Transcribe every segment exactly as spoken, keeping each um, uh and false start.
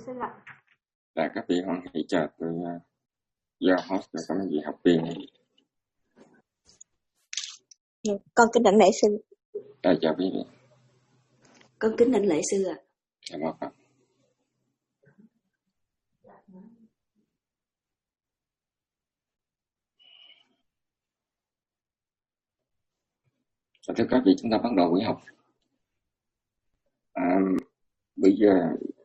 xin ạ. Là các vị hoan hỷ chào tôi uh, do host và các vị học viên. Con kính đảnh lễ sư. Dạ, chào quý vị. Con kính đảnh lễ sư ạ. Dạ vâng ạ. Thưa các vị, chúng ta bắt đầu buổi học. À, bây giờ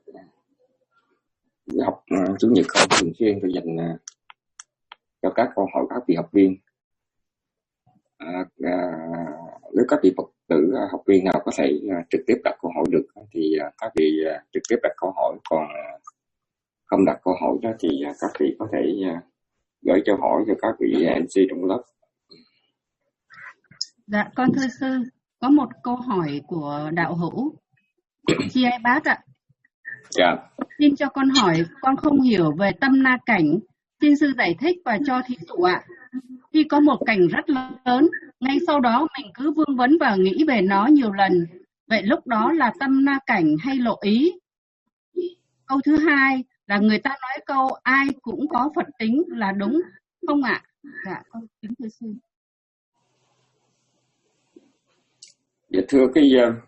buổi học uh, chủ nhật không thường xuyên tôi dành uh, cho các câu hỏi các vị học viên. À, à, nếu các vị Phật tử uh, học viên nào có thể uh, trực tiếp đặt câu hỏi được thì uh, các vị uh, trực tiếp đặt câu hỏi, còn uh, không đặt câu hỏi đó thì uh, các vị có thể uh, gửi cho hỏi cho các vị em xê trong lớp. Dạ, con thưa sư, có một câu hỏi của đạo hữu Chi Ai Bát ạ. Dạ. Xin cho con hỏi, con không hiểu về tâm na cảnh, xin sư giải thích và cho thí dụ ạ. Khi có một cảnh rất lớn, ngay sau đó mình cứ vương vấn và nghĩ về nó nhiều lần, vậy lúc đó là tâm na cảnh hay lộ ý? Câu thứ hai là người ta nói câu ai cũng có Phật tính là đúng không ạ? Dạ, con kính thưa sư. Dạ thưa cái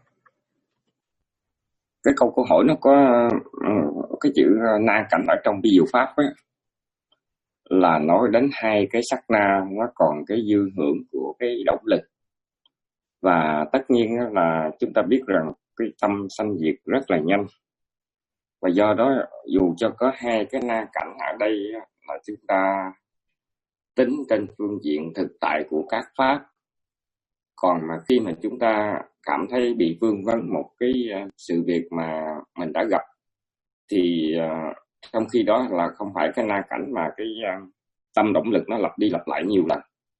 cái câu câu hỏi nó có uh, cái chữ na cảnh ở trong ví dụ pháp ấy, là nói đến hai cái sắc na nó còn cái dư hưởng của cái động lực, và tất nhiên là chúng ta biết rằng cái tâm sanh diệt rất là nhanh, và do đó dù cho có hai cái na cảnh ở đây là chúng ta tính trên phương diện thực tại của các pháp, còn mà khi mà chúng ta cảm thấy bị vương vấn một cái uh, sự việc mà mình đã gặp thì uh, trong khi đó là không phải cái na cảnh mà cái uh, tâm động lực nó lặp đi lặp lại nhiều lần.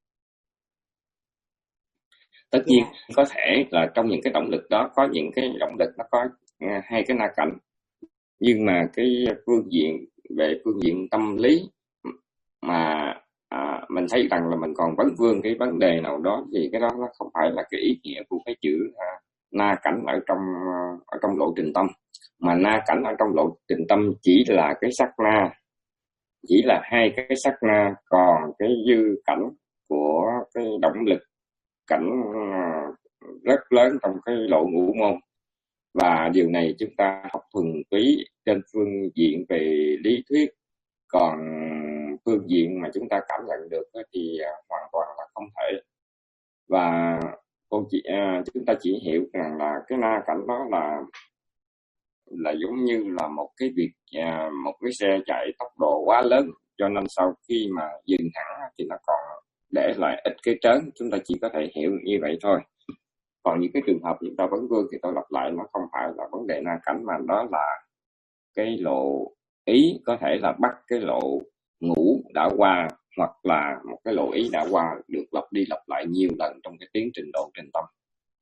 Tất nhiên có thể là trong những cái động lực đó có những cái động lực nó có uh, hai cái na cảnh, nhưng mà cái phương diện về phương diện tâm lý mà À, mình thấy rằng là mình còn vấn vương cái vấn đề nào đó thì cái đó nó không phải là cái ý nghĩa của cái chữ à, na cảnh ở trong ở trong lộ trình tâm, mà na cảnh ở trong lộ trình tâm chỉ là cái sắc na, chỉ là hai cái sắc na, còn cái dư cảnh của cái động lực cảnh à, rất lớn trong cái lộ ngũ môn, và điều này chúng ta học thuần túy trên phương diện về lý thuyết, còn phương diện mà chúng ta cảm nhận được thì hoàn toàn là không thể. Và cô chị, chúng ta chỉ hiểu rằng là cái na cảnh đó là là giống như là một cái việc một cái xe chạy tốc độ quá lớn, cho nên sau khi mà dừng hẳn thì nó còn để lại ít cái trớn, chúng ta chỉ có thể hiểu như vậy thôi. Còn những cái trường hợp chúng ta vấn vương thì tôi lặp lại, nó không phải là vấn đề na cảnh, mà đó là cái lộ ý, có thể là bắt cái lộ ngũ đã qua, hoặc là một cái lộ ý đã qua được lặp đi lặp lại nhiều lần trong cái tiến trình độ trình tâm.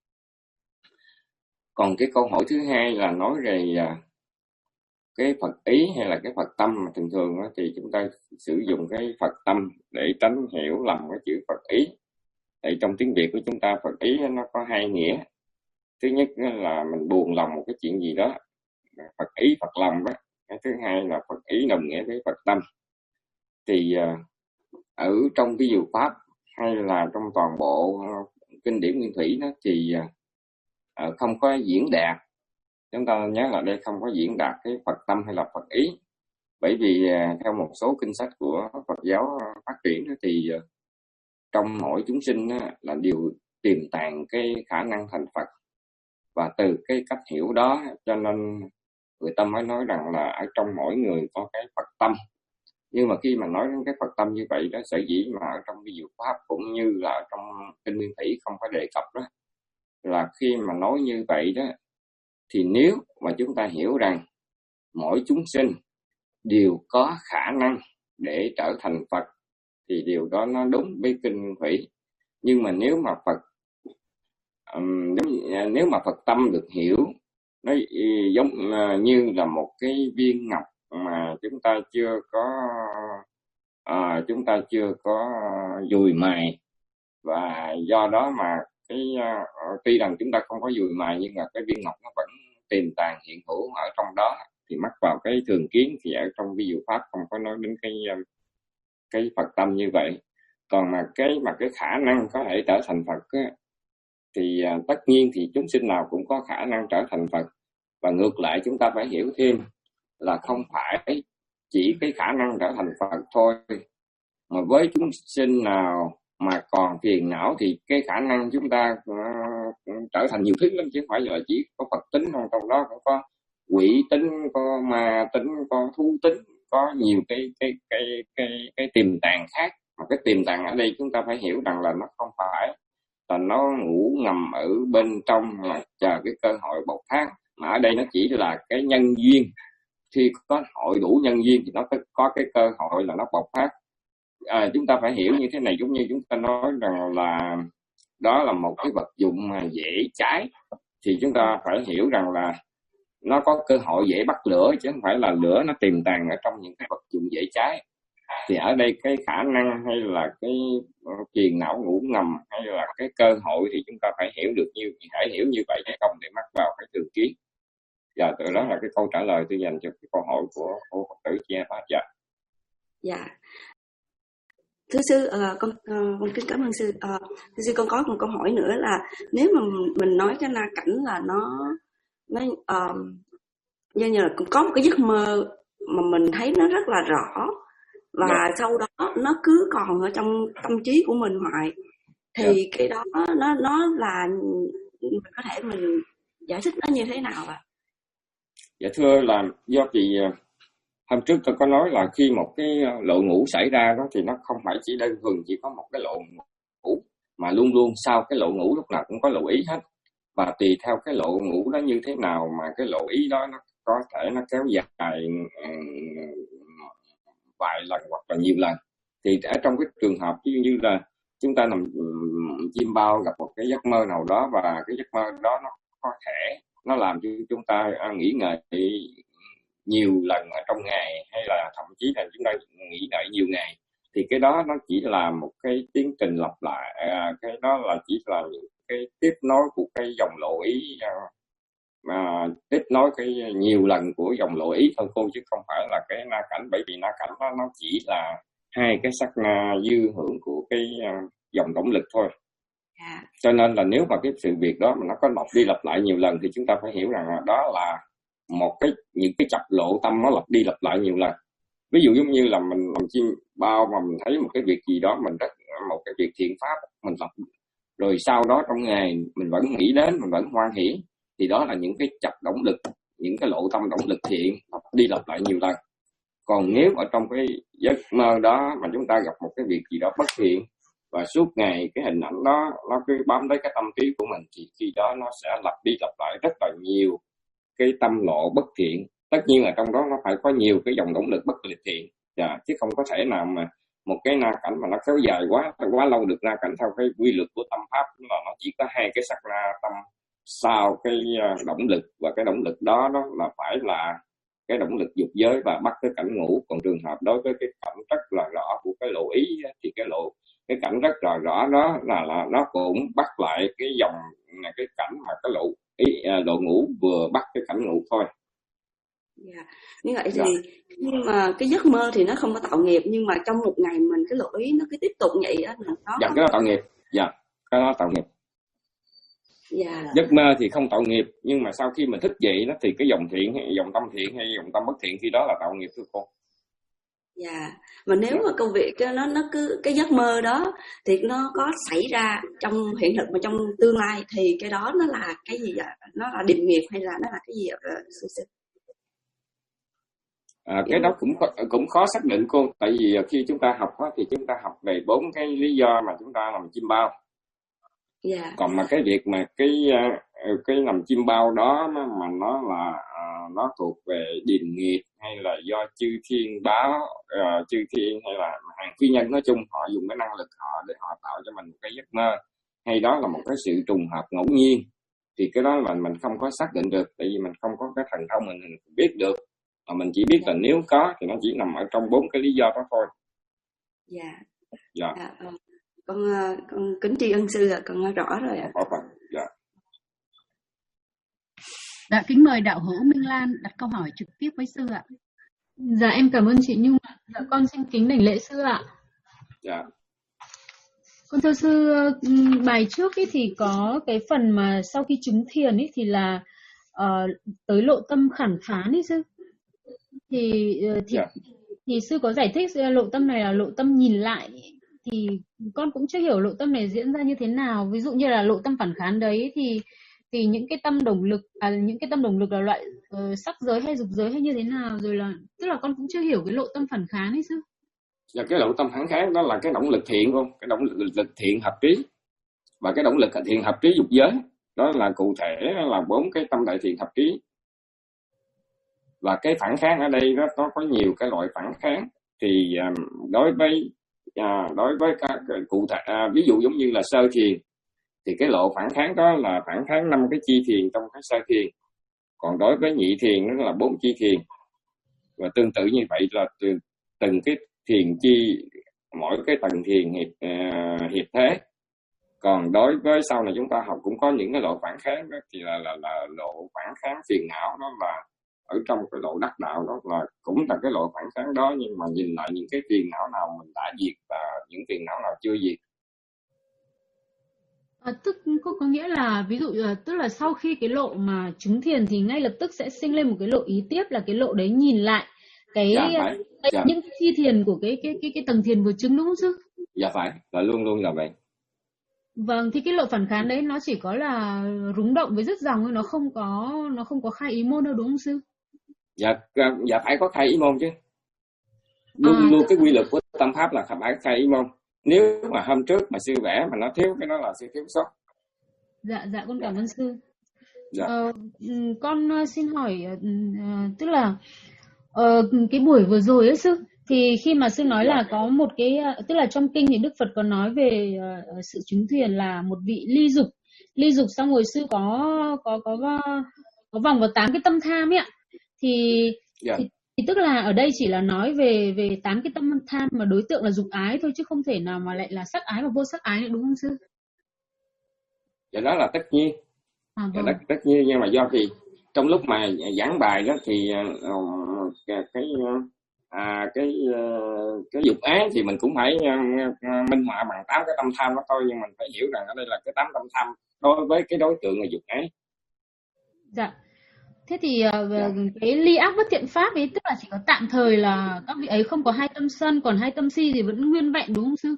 Còn cái câu hỏi thứ hai là nói về cái Phật ý hay là cái Phật tâm, mà thường thường thì chúng ta sử dụng cái Phật tâm để tránh hiểu lầm cái chữ Phật ý. Tại trong tiếng Việt của chúng ta Phật ý nó có hai nghĩa. Thứ nhất là mình buồn lòng một cái chuyện gì đó, Phật ý Phật lòng đó. Cái thứ hai là Phật ý đồng nghĩa với Phật tâm. Thì ở trong ví dụ pháp hay là trong toàn bộ kinh điển nguyên thủy đó thì không có diễn đạt, chúng ta nhớ là đây không có diễn đạt cái Phật tâm hay là Phật ý, bởi vì theo một số kinh sách của Phật giáo phát triển đó, thì trong mỗi chúng sinh là đều tiềm tàng cái khả năng thành Phật, và từ cái cách hiểu đó cho nên người ta mới nói rằng là ở trong mỗi người có cái Phật tâm. Nhưng mà khi mà nói đến cái Phật tâm như vậy đó, sở dĩ mà ở trong ví dụ pháp cũng như là ở trong kinh nguyên thủy không có đề cập đó, là khi mà nói như vậy đó thì nếu mà chúng ta hiểu rằng mỗi chúng sinh đều có khả năng để trở thành Phật thì điều đó nó đúng với kinh nguyên thủy. Nhưng mà nếu mà Phật um, nếu, nếu mà Phật tâm được hiểu nó giống như là một cái viên ngọc mà chúng ta chưa có à, chúng ta chưa có dùi mài, và do đó mà cái uh, tuy rằng chúng ta không có dùi mài nhưng mà cái viên ngọc nó vẫn tiềm tàng hiện hữu ở trong đó, thì mắc vào cái thường kiến, thì ở trong ví dụ pháp không có nói đến cái cái Phật tâm như vậy. Còn mà cái mà cái khả năng có thể trở thành Phật á, thì à, tất nhiên thì chúng sinh nào cũng có khả năng trở thành Phật. Và ngược lại chúng ta phải hiểu thêm là không phải chỉ cái khả năng trở thành Phật thôi, mà với chúng sinh nào mà còn phiền não thì cái khả năng chúng ta uh, trở thành nhiều thứ lắm, chứ không phải là chỉ có Phật tính không. Trong đó cũng có quỷ tính, có ma tính, có thú tính, có nhiều cái cái cái cái cái tiềm tàng khác. Mà cái tiềm tàng ở đây chúng ta phải hiểu rằng là nó không phải là nó ngủ ngầm ở bên trong mà chờ cái cơ hội bộc phát, mà ở đây nó chỉ là cái nhân duyên. Khi có hội đủ nhân duyên thì nó có cái cơ hội là nó bộc phát. À, chúng ta phải hiểu như thế này, giống như chúng ta nói rằng là đó là một cái vật dụng mà dễ cháy, thì chúng ta phải hiểu rằng là nó có cơ hội dễ bắt lửa, chứ không phải là lửa nó tiềm tàng ở trong những cái vật dụng dễ cháy. Thì ở đây cái khả năng hay là cái phiền não ngủ ngầm hay là cái cơ hội thì chúng ta phải hiểu được như phải hiểu như vậy, chứ không để mắc vào cái thường kiến. Giờ từ đó là cái câu trả lời tôi dành cho cái câu hỏi của cô Phật tử chị em. Dạ. Dạ. Thưa sư, uh, con uh, con kính cảm ơn sư. Uh, thưa sư, con có một câu hỏi nữa là nếu mà mình nói cái na cảnh là nó nó uh, như như là có một cái giấc mơ mà mình thấy nó rất là rõ, và Dạ. sau đó nó cứ còn ở trong tâm trí của mình hoài, thì dạ. cái đó nó nó là mình có thể mình giải thích nó như thế nào ạ? Dạ thưa là do vì hôm trước tôi có nói là khi một cái lộ ngủ xảy ra đó thì nó không phải chỉ đơn thuần chỉ có một cái lộ ngủ, mà luôn luôn sau cái lộ ngủ lúc nào cũng có lộ ý hết. Và tùy theo cái lộ ngủ đó như thế nào mà cái lộ ý đó nó có thể nó kéo dài vài lần hoặc là nhiều lần. Thì ở trong cái trường hợp ví dụ như là chúng ta nằm chim bao gặp một cái giấc mơ nào đó, và cái giấc mơ đó nó có thể nó làm cho chúng ta nghĩ ngợi nhiều lần ở trong ngày, hay là thậm chí là chúng ta nghĩ ngợi nhiều ngày, thì cái đó nó chỉ là một cái tiến trình lặp lại, à, cái đó là chỉ là những cái tiếp nối của cái dòng lộ ý, mà tiếp nối cái nhiều lần của dòng lộ ý thôi cô, chứ không phải là cái na cảnh. Bởi vì na cảnh đó nó chỉ là hai cái sắc na dư hưởng của cái uh, dòng động lực thôi. Yeah. Cho nên là nếu mà cái sự việc đó mà nó có lặp đi lặp lại nhiều lần thì chúng ta phải hiểu rằng là đó là một cái những cái chập lộ tâm nó lặp đi lặp lại nhiều lần. Ví dụ giống như là mình làm chim bao mà mình thấy một cái việc gì đó mình rất một cái việc thiện pháp mình làm, rồi sau đó trong ngày mình vẫn nghĩ đến, mình vẫn hoan hỷ, thì đó là những cái chập động lực, những cái lộ tâm động lực thiện lặp đi lặp lại nhiều lần. Còn nếu ở trong cái giấc mơ đó mà chúng ta gặp một cái việc gì đó bất thiện và suốt ngày cái hình ảnh đó nó cứ bám tới cái tâm trí của mình, thì khi đó nó sẽ lặp đi lặp lại rất là nhiều cái tâm lộ bất thiện. Tất nhiên là trong đó nó phải có nhiều cái dòng động lực bất thiện, dạ, chứ không có thể nào mà một cái na cảnh mà nó kéo dài quá quá lâu được. Na cảnh theo cái quy luật của tâm pháp là nó chỉ có hai cái sắc na tâm sau cái động lực, và cái động lực đó đó là phải là cái động lực dục giới và bắt tới cảnh ngủ. Còn trường hợp đối với cái cảnh rất là rõ của cái lộ ý thì cái lộ cái cảnh rất là rõ đó là là nó cũng bắt lại cái dòng cái cảnh mà cái lộ ý lộ ngủ vừa bắt cái cảnh ngủ thôi. Dạ. Như vậy thì dạ. Nhưng mà cái giấc mơ thì nó không có tạo nghiệp, nhưng mà trong một ngày mình cái lộ ý nó cứ tiếp tục vậy đó. Nó... Dạ, cái đó tạo nghiệp. Dạ, cái đó tạo nghiệp. Dạ. Giấc mơ thì không tạo nghiệp, nhưng mà sau khi mình thức dậy đó thì cái dòng thiện hay dòng tâm thiện hay dòng tâm bất thiện khi đó là tạo nghiệp thưa cô. Dạ. Mà nếu dạ. mà công việc nó nó cứ cái giấc mơ đó thì nó có xảy ra trong hiện thực mà trong tương lai thì cái đó nó là cái gì vậy? Nó là điềm nghiệp hay là nó là cái gì ạ? À, cái đó cũng cũng khó xác định cô, tại vì khi chúng ta học đó, thì chúng ta học về bốn cái lý do mà chúng ta làm chim bao. Yeah. Còn mà cái việc mà cái cái làm chim bao đó mà nó là uh, nó thuộc về điềm nghiệp hay là do chư thiên báo, uh, chư thiên hay là hàng phi nhân nói chung, họ dùng cái năng lực họ để họ tạo cho mình một cái giấc mơ, hay đó là một cái sự trùng hợp ngẫu nhiên, thì cái đó là mình không có xác định được, tại vì mình không có cái thần thông mình, mình biết được. Mà mình chỉ biết là nếu có thì nó chỉ nằm ở trong bốn cái lý do đó thôi. Dạ. Dạ. À, à, con con kính tri ân sư là con rõ rồi ạ. À. Dạ. Dạ, kính mời đạo hữu Minh Lan đặt câu hỏi trực tiếp với sư ạ. Dạ, em cảm ơn chị Nhung ạ. Dạ, con xin kính đảnh lễ sư ạ. Dạ. Con thưa sư, bài trước ý thì có cái phần mà sau khi chứng thiền ý thì là uh, tới lộ tâm khản phán ý sư. Thì thì, Yeah. thì sư có giải thích lộ tâm này là lộ tâm nhìn lại, thì con cũng chưa hiểu lộ tâm này diễn ra như thế nào. Ví dụ như là lộ tâm phản kháng đấy thì thì những cái tâm động lực à, những cái tâm động lực là loại uh, sắc giới hay dục giới hay như thế nào, rồi là tức là con cũng chưa hiểu cái lộ tâm phản kháng ấy sư. Và cái lộ tâm phản kháng đó là cái động lực thiện không? Cái động lực, lực thiện hợp trí. Và cái động lực thiện hợp trí dục giới, đó là cụ thể là bốn cái tâm đại thiện hợp trí. Và cái phản kháng ở đây nó có có nhiều cái loại phản kháng. Thì à, đối với à, đối với các cụ thể à, ví dụ giống như là sơ thiền, thì cái lộ phản kháng đó là phản kháng năm cái chi thiền trong cái sơ thiền. Còn đối với nhị thiền nó là bốn chi thiền. Và tương tự như vậy là từng, từng cái thiền chi, mỗi cái tầng thiền hiệp, uh, hiệp thế. Còn đối với sau này chúng ta học cũng có những cái lộ phản kháng đó, thì là, là, là lộ phản kháng phiền não, đó là ở trong cái lộ đắc đạo, đó là cũng là cái lộ phản kháng đó, nhưng mà nhìn lại những cái phiền não nào mình đã diệt và những phiền não nào chưa diệt. À, tức có, có nghĩa là ví dụ tức là sau khi cái lộ mà chứng thiền thì ngay lập tức sẽ sinh lên một cái lộ ý tiếp, là cái lộ đấy nhìn lại cái, Dạ, phải. cái Dạ. những chi thiền của cái cái cái cái tầng thiền vừa chứng, đúng không sư? Dạ phải, là luôn luôn là vậy. Vâng, thì cái lộ phản kháng đấy nó chỉ có là rúng động với dứt dòng thôi, nó không có nó không có khai ý môn đâu, đúng không sư? Dạ, dạ phải có khai ý môn chứ. Luôn à, luôn cái quy luật của tâm pháp là phải khai ý môn. Nếu mà hôm trước mà sư vẽ mà nó thiếu cái đó là sư thiếu sót. Dạ, dạ con cảm ơn sư. Dạ. Ờ, con xin hỏi, uh, tức là uh, cái buổi vừa rồi ấy sư, thì khi mà sư nói dạ. là có một cái, tức là trong kinh thì Đức Phật có nói về uh, sự chứng thiền là một vị ly dục, ly dục xong rồi sư có có có có, có vòng vào tám cái tâm tham ấy ạ, thì, dạ. thì thì tức là ở đây chỉ là nói về về tám cái tâm tham mà đối tượng là dục ái thôi, chứ không thể nào mà lại là sắc ái và vô sắc ái nữa, đúng không sư? Dạ đó là tất nhiên. À, vâng. Dạ, tất nhiên, nhưng mà do thì trong lúc mà giảng bài đó thì uh, cái à, cái uh, cái dục ái thì mình cũng phải uh, minh họa bằng tám cái tâm tham đó thôi, nhưng mình phải hiểu rằng ở đây là cái tám tâm tham đối với cái đối tượng là dục ái. Dạ. Thế thì uh, dạ. cái ly ác bất thiện pháp ấy tức là chỉ có tạm thời là các vị ấy không có hai tâm sân, còn hai tâm si thì vẫn nguyên vẹn, đúng không sư?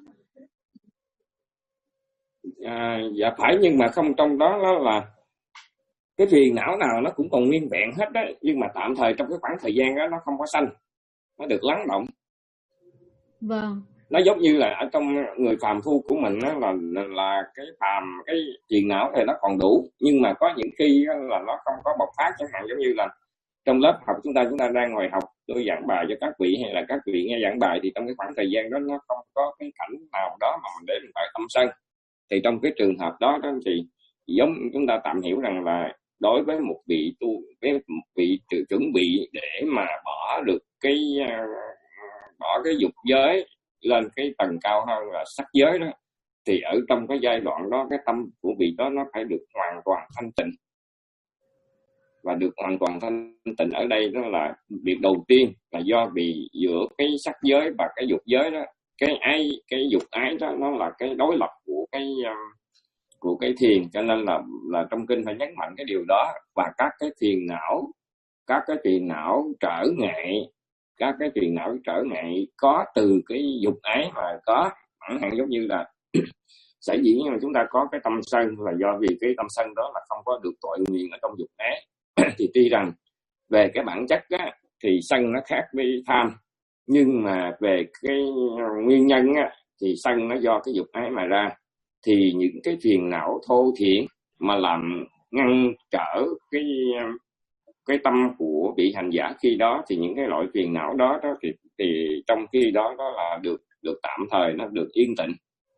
À, dạ phải, nhưng mà không, trong đó đó là cái phiền não nào nó cũng còn nguyên vẹn hết đấy, nhưng mà tạm thời trong cái khoảng thời gian đó nó không có sanh, nó được lắng động. Vâng. Nó giống như là ở trong người phàm phu của mình đó, là, là là cái phàm cái phiền não thì nó còn đủ, nhưng mà có những khi là nó không có bộc phát, chẳng hạn giống như là trong lớp học chúng ta chúng ta đang ngồi học, tôi giảng bài cho các vị hay là các vị nghe giảng bài, thì trong cái khoảng thời gian đó nó không có cái cảnh nào đó mà mình để mình phải tâm sân. Thì trong cái trường hợp đó, đó thì giống chúng ta tạm hiểu rằng là đối với một vị tu, với một vị tự chuẩn bị để mà bỏ được cái bỏ cái dục giới lên cái tầng cao hơn là sắc giới đó, thì ở trong cái giai đoạn đó cái tâm của vị đó nó phải được hoàn toàn thanh tịnh. Và được hoàn toàn thanh tịnh ở đây đó là việc đầu tiên là do vì giữa cái sắc giới và cái dục giới đó, cái ái, cái dục ái đó nó là cái đối lập của cái của cái thiền, cho nên là là trong kinh phải nhấn mạnh cái điều đó. Và các cái phiền não, các cái phiền não trở ngại, các cái phiền não trở ngại có từ cái dục ái mà có, chẳng hạn giống như là sở dĩ mà chúng ta có cái tâm sân là do vì cái tâm sân đó là không có được tội nguyện ở trong dục ái. Thì tuy rằng về cái bản chất á, thì sân nó khác với tham, nhưng mà về cái nguyên nhân á, thì sân nó do cái dục ái mà ra. Thì những cái phiền não thô thiển mà làm ngăn trở cái cái tâm của vị hành giả khi đó, thì những cái loại phiền não đó, đó thì, thì trong khi đó đó là được được tạm thời, nó được yên tĩnh.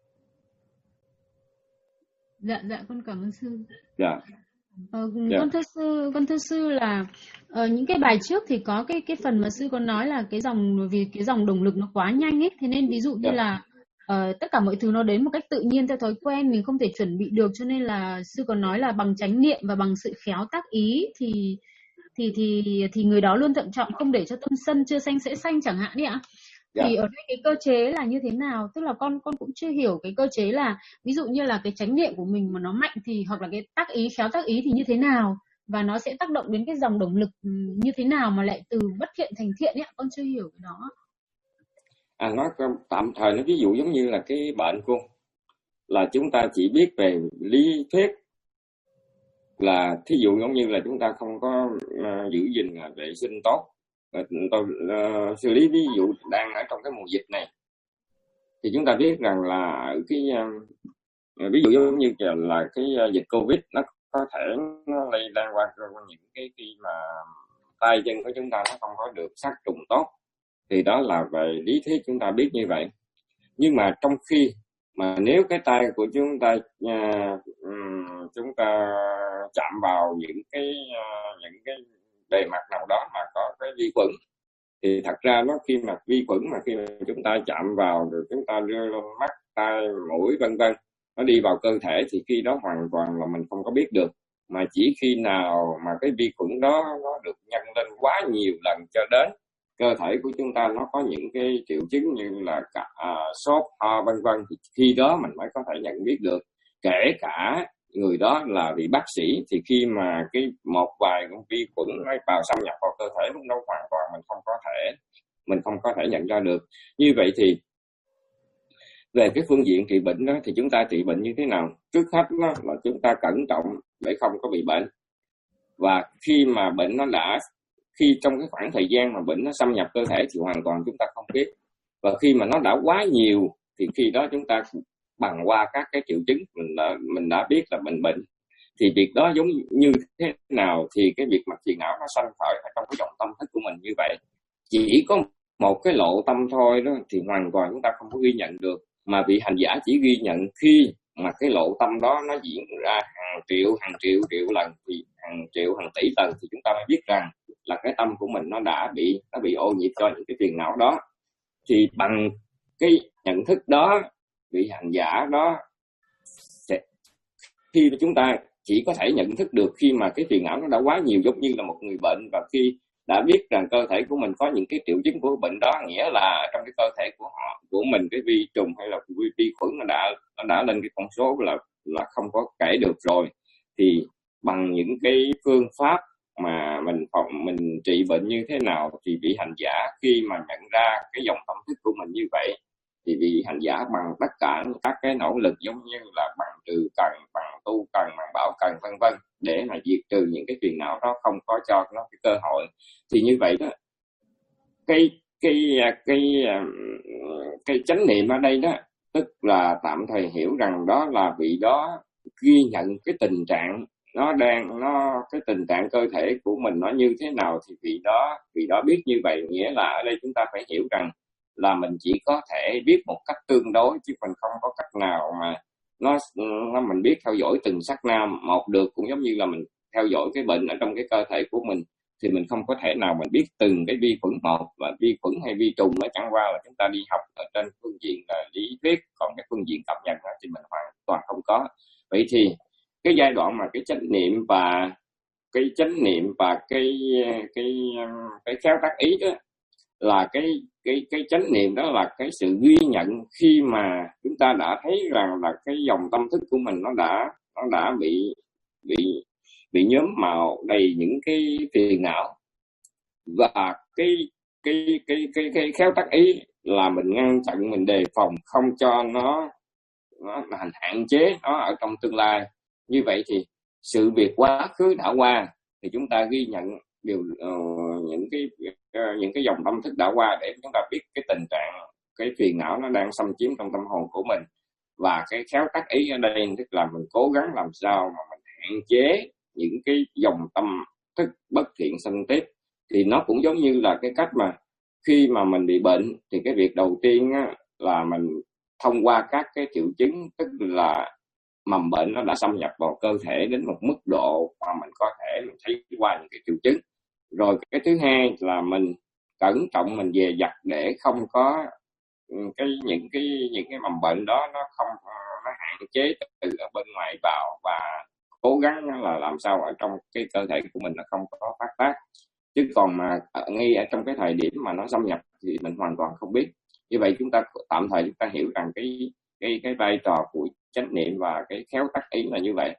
Dạ dạ con cảm ơn sư. Dạ. Ờ, dạ. Con thưa sư, con thưa sư là uh, những cái bài trước thì có cái cái phần mà sư có nói là cái dòng, vì cái dòng động lực nó quá nhanh ấy, thế nên ví dụ như dạ. là uh, tất cả mọi thứ nó đến một cách tự nhiên theo thói quen, mình không thể chuẩn bị được, cho nên là sư còn nói là bằng chánh niệm và bằng sự khéo tác ý thì thì thì thì người đó luôn thận trọng không để cho tâm sân chưa sanh sẽ sanh chẳng hạn đi ạ. Dạ. Thì ở đây cái cơ chế là như thế nào? Tức là con con cũng chưa hiểu cái cơ chế là ví dụ như là cái chánh niệm của mình mà nó mạnh thì, hoặc là cái tác ý, khéo tác ý thì như thế nào, và nó sẽ tác động đến cái dòng động lực như thế nào mà lại từ bất thiện thành thiện ấy, con chưa hiểu cái đó. À, nó tạm thời nó ví dụ giống như là cái bệnh cô, là chúng ta chỉ biết về lý thuyết, là thí dụ giống như là chúng ta không có uh, giữ gìn uh, vệ sinh tốt. uh, tôi uh, xử lý ví dụ đang ở trong cái mùa dịch này thì chúng ta biết rằng là cái uh, ví dụ giống như là cái uh, dịch Covid nó có thể nó lây lan qua những cái khi mà tay chân của chúng ta nó không có được sát trùng tốt, thì đó là về lý thuyết chúng ta biết như vậy. Nhưng mà trong khi mà nếu cái tay của chúng ta uh, um, chúng ta chạm vào những cái uh, những cái bề mặt nào đó mà có cái vi khuẩn, thì thật ra nó khi mà vi khuẩn mà khi mà chúng ta chạm vào rồi chúng ta đưa lên mắt, tai, mũi vân vân, nó đi vào cơ thể thì khi đó hoàn toàn là mình không có biết được. Mà chỉ khi nào mà cái vi khuẩn đó nó được nhân lên quá nhiều lần cho đến cơ thể của chúng ta nó có những cái triệu chứng như là cả, à, sốt, ho vân vân, thì khi đó mình mới có thể nhận biết được. Kể cả người đó là vị bác sĩ, thì khi mà cái một vài con vi khuẩn nó vào xâm nhập vào cơ thể, lúc đó hoàn toàn mình không có thể mình không có thể nhận ra được. Như vậy thì về cái phương diện trị bệnh đó, thì chúng ta trị bệnh như thế nào? Trước hết đó là chúng ta cẩn trọng để không có bị bệnh. Và khi mà bệnh nó đã khi trong cái khoảng thời gian mà bệnh nó xâm nhập cơ thể thì hoàn toàn chúng ta không biết. Và khi mà nó đã quá nhiều thì khi đó chúng ta bằng qua các cái triệu chứng mình đã mình đã biết là mình bệnh. Thì việc đó giống như thế nào? Thì cái việc mặt phiền não nó sanh khởi ở trong cái dòng tâm thức của mình như vậy. Chỉ có một cái lộ tâm thôi đó thì hoàn toàn chúng ta không có ghi nhận được, mà vị hành giả chỉ ghi nhận khi mà cái lộ tâm đó nó diễn ra hàng triệu hàng triệu triệu lần, thì hàng triệu hàng tỷ lần thì chúng ta mới biết rằng là cái tâm của mình nó đã bị nó bị ô nhiễm cho những cái phiền não đó. Thì bằng cái nhận thức đó, vị hành giả đó sẽ, khi chúng ta chỉ có thể nhận thức được khi mà cái phiền não nó đã quá nhiều, giống như là một người bệnh, và khi đã biết rằng cơ thể của mình có những cái triệu chứng của bệnh đó, nghĩa là trong cái cơ thể của họ của mình cái vi trùng hay là vi, vi khuẩn nó đã nó đã lên cái con số là là không có kể được rồi, thì bằng những cái phương pháp mà mình phòng mình trị bệnh như thế nào, thì vị hành giả khi mà nhận ra cái dòng tâm thức của mình như vậy, thì vị hành giả bằng tất cả các cái nỗ lực giống như là bằng trừ cần, bằng tu cần, bằng bảo cần vân vân, để mà diệt trừ những cái phiền não đó, không có cho nó cái cơ hội. Thì như vậy đó, cái cái cái cái chánh niệm ở đây đó, tức là tạm thời hiểu rằng đó là vị đó ghi nhận cái tình trạng nó đang nó cái tình trạng cơ thể của mình nó như thế nào, thì vị đó vị đó biết như vậy. Nghĩa là ở đây chúng ta phải hiểu rằng là mình chỉ có thể biết một cách tương đối, chứ mình không có cách nào mà nó, nó mình biết theo dõi từng sát na một được. Cũng giống như là mình theo dõi cái bệnh ở trong cái cơ thể của mình, thì mình không có thể nào mình biết từng cái vi khuẩn một, và vi khuẩn hay vi trùng nó chẳng qua là chúng ta đi học ở trên phương diện là lý thuyết, còn cái phương diện cảm nhận thì mình hoàn toàn không có. Vậy thì cái giai đoạn mà cái chánh niệm và cái chánh niệm và cái cái cái khéo tác ý đó, là cái cái cái chánh niệm đó là cái sự ghi nhận khi mà chúng ta đã thấy rằng là cái dòng tâm thức của mình nó đã nó đã bị bị bị nhuốm màu đầy những cái phiền não. Và cái cái cái cái cái khéo tác ý là mình ngăn chặn, mình đề phòng không cho nó nó hạn chế nó ở trong tương lai. Như vậy thì sự việc quá khứ đã qua thì chúng ta ghi nhận điều uh, những cái uh, những cái dòng tâm thức đã qua, để chúng ta biết cái tình trạng cái phiền não nó đang xâm chiếm trong tâm hồn của mình. Và cái khéo tác ý ở đây tức là mình cố gắng làm sao mà mình hạn chế những cái dòng tâm thức bất thiện sanh tiếp. Thì nó cũng giống như là cái cách mà khi mà mình bị bệnh, thì cái việc đầu tiên á, là mình thông qua các cái triệu chứng, tức là mầm bệnh nó đã xâm nhập vào cơ thể đến một mức độ mà mình có thể mình thấy qua những cái triệu chứng. Rồi cái thứ hai là mình cẩn trọng, mình dè dặt để không có cái những cái những cái mầm bệnh đó nó không nó hạn chế từ ở bên ngoài vào, và cố gắng là làm sao ở trong cái cơ thể của mình nó không có phát tác. Chứ còn mà ngay ở trong cái thời điểm mà nó xâm nhập thì mình hoàn toàn không biết. Như vậy chúng ta tạm thời chúng ta hiểu rằng cái cái cái vai trò của chánh niệm và cái khéo tác ý là như vậy.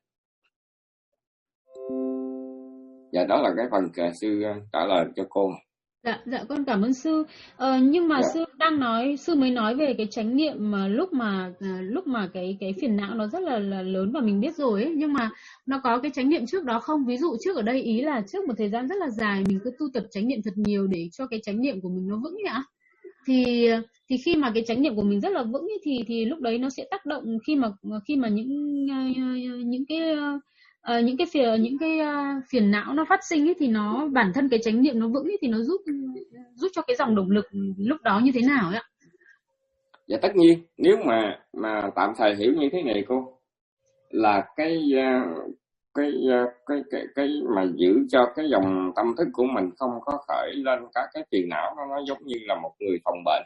Dạ, đó là cái phần sư trả lời cho cô. Dạ, dạ con cảm ơn sư. Ờ, nhưng mà Dạ. sư đang nói, sư mới nói về cái chánh niệm mà lúc mà à, lúc mà cái cái phiền não nó rất là, là lớn và mình biết rồi ấy, nhưng mà nó có cái chánh niệm trước đó không? Ví dụ trước ở đây ý là trước một thời gian rất là dài mình cứ tu tập chánh niệm thật nhiều để cho cái chánh niệm của mình nó vững nhỉ? Thì thì khi mà cái chánh niệm của mình rất là vững ấy, thì thì lúc đấy nó sẽ tác động khi mà khi mà những những cái Uh, những cái phiền những cái uh, phiền não nó phát sinh ấy, thì nó bản thân cái chánh niệm nó vững ấy, thì nó giúp giúp cho cái dòng động lực lúc đó như thế nào ấy ạ? Dạ tất nhiên, nếu mà mà tạm thời hiểu như thế này cô, là cái uh, cái, uh, cái cái cái mà giữ cho cái dòng tâm thức của mình không có khởi lên các cái phiền não, nó nó giống như là một người phòng bệnh.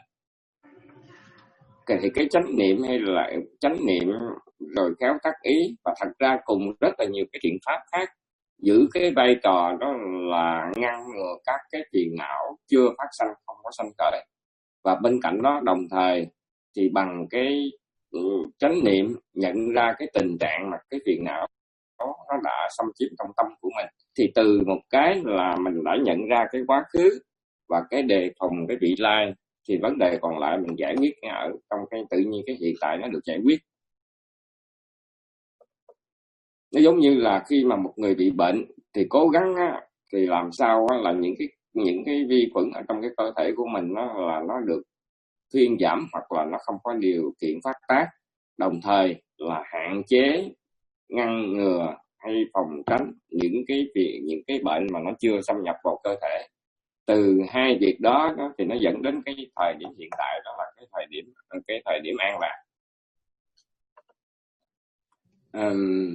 Thì cái chánh niệm hay là chánh niệm rồi khéo tác ý, và thật ra cùng rất là nhiều cái thiện pháp khác giữ cái vai trò đó là ngăn ngừa các cái phiền não chưa phát sanh, không có sanh khởi. Và bên cạnh đó đồng thời thì bằng cái chánh niệm nhận ra cái tình trạng mà cái phiền não đó nó đã xâm chiếm trong tâm của mình, thì từ một cái là mình đã nhận ra cái quá khứ và cái đề phòng cái vị lai, thì vấn đề còn lại mình giải quyết ở trong cái tự nhiên, cái hiện tại nó được giải quyết. Nó giống như là khi mà một người bị bệnh thì cố gắng á, thì làm sao á, là những cái những cái vi khuẩn ở trong cái cơ thể của mình nó là nó được thuyên giảm, hoặc là nó không có điều kiện phát tác, đồng thời là hạn chế, ngăn ngừa hay phòng tránh những cái việc những cái bệnh mà nó chưa xâm nhập vào cơ thể. Từ hai việc đó, đó thì nó dẫn đến cái thời điểm hiện tại, đó là cái thời điểm cái thời điểm an lạc. Um,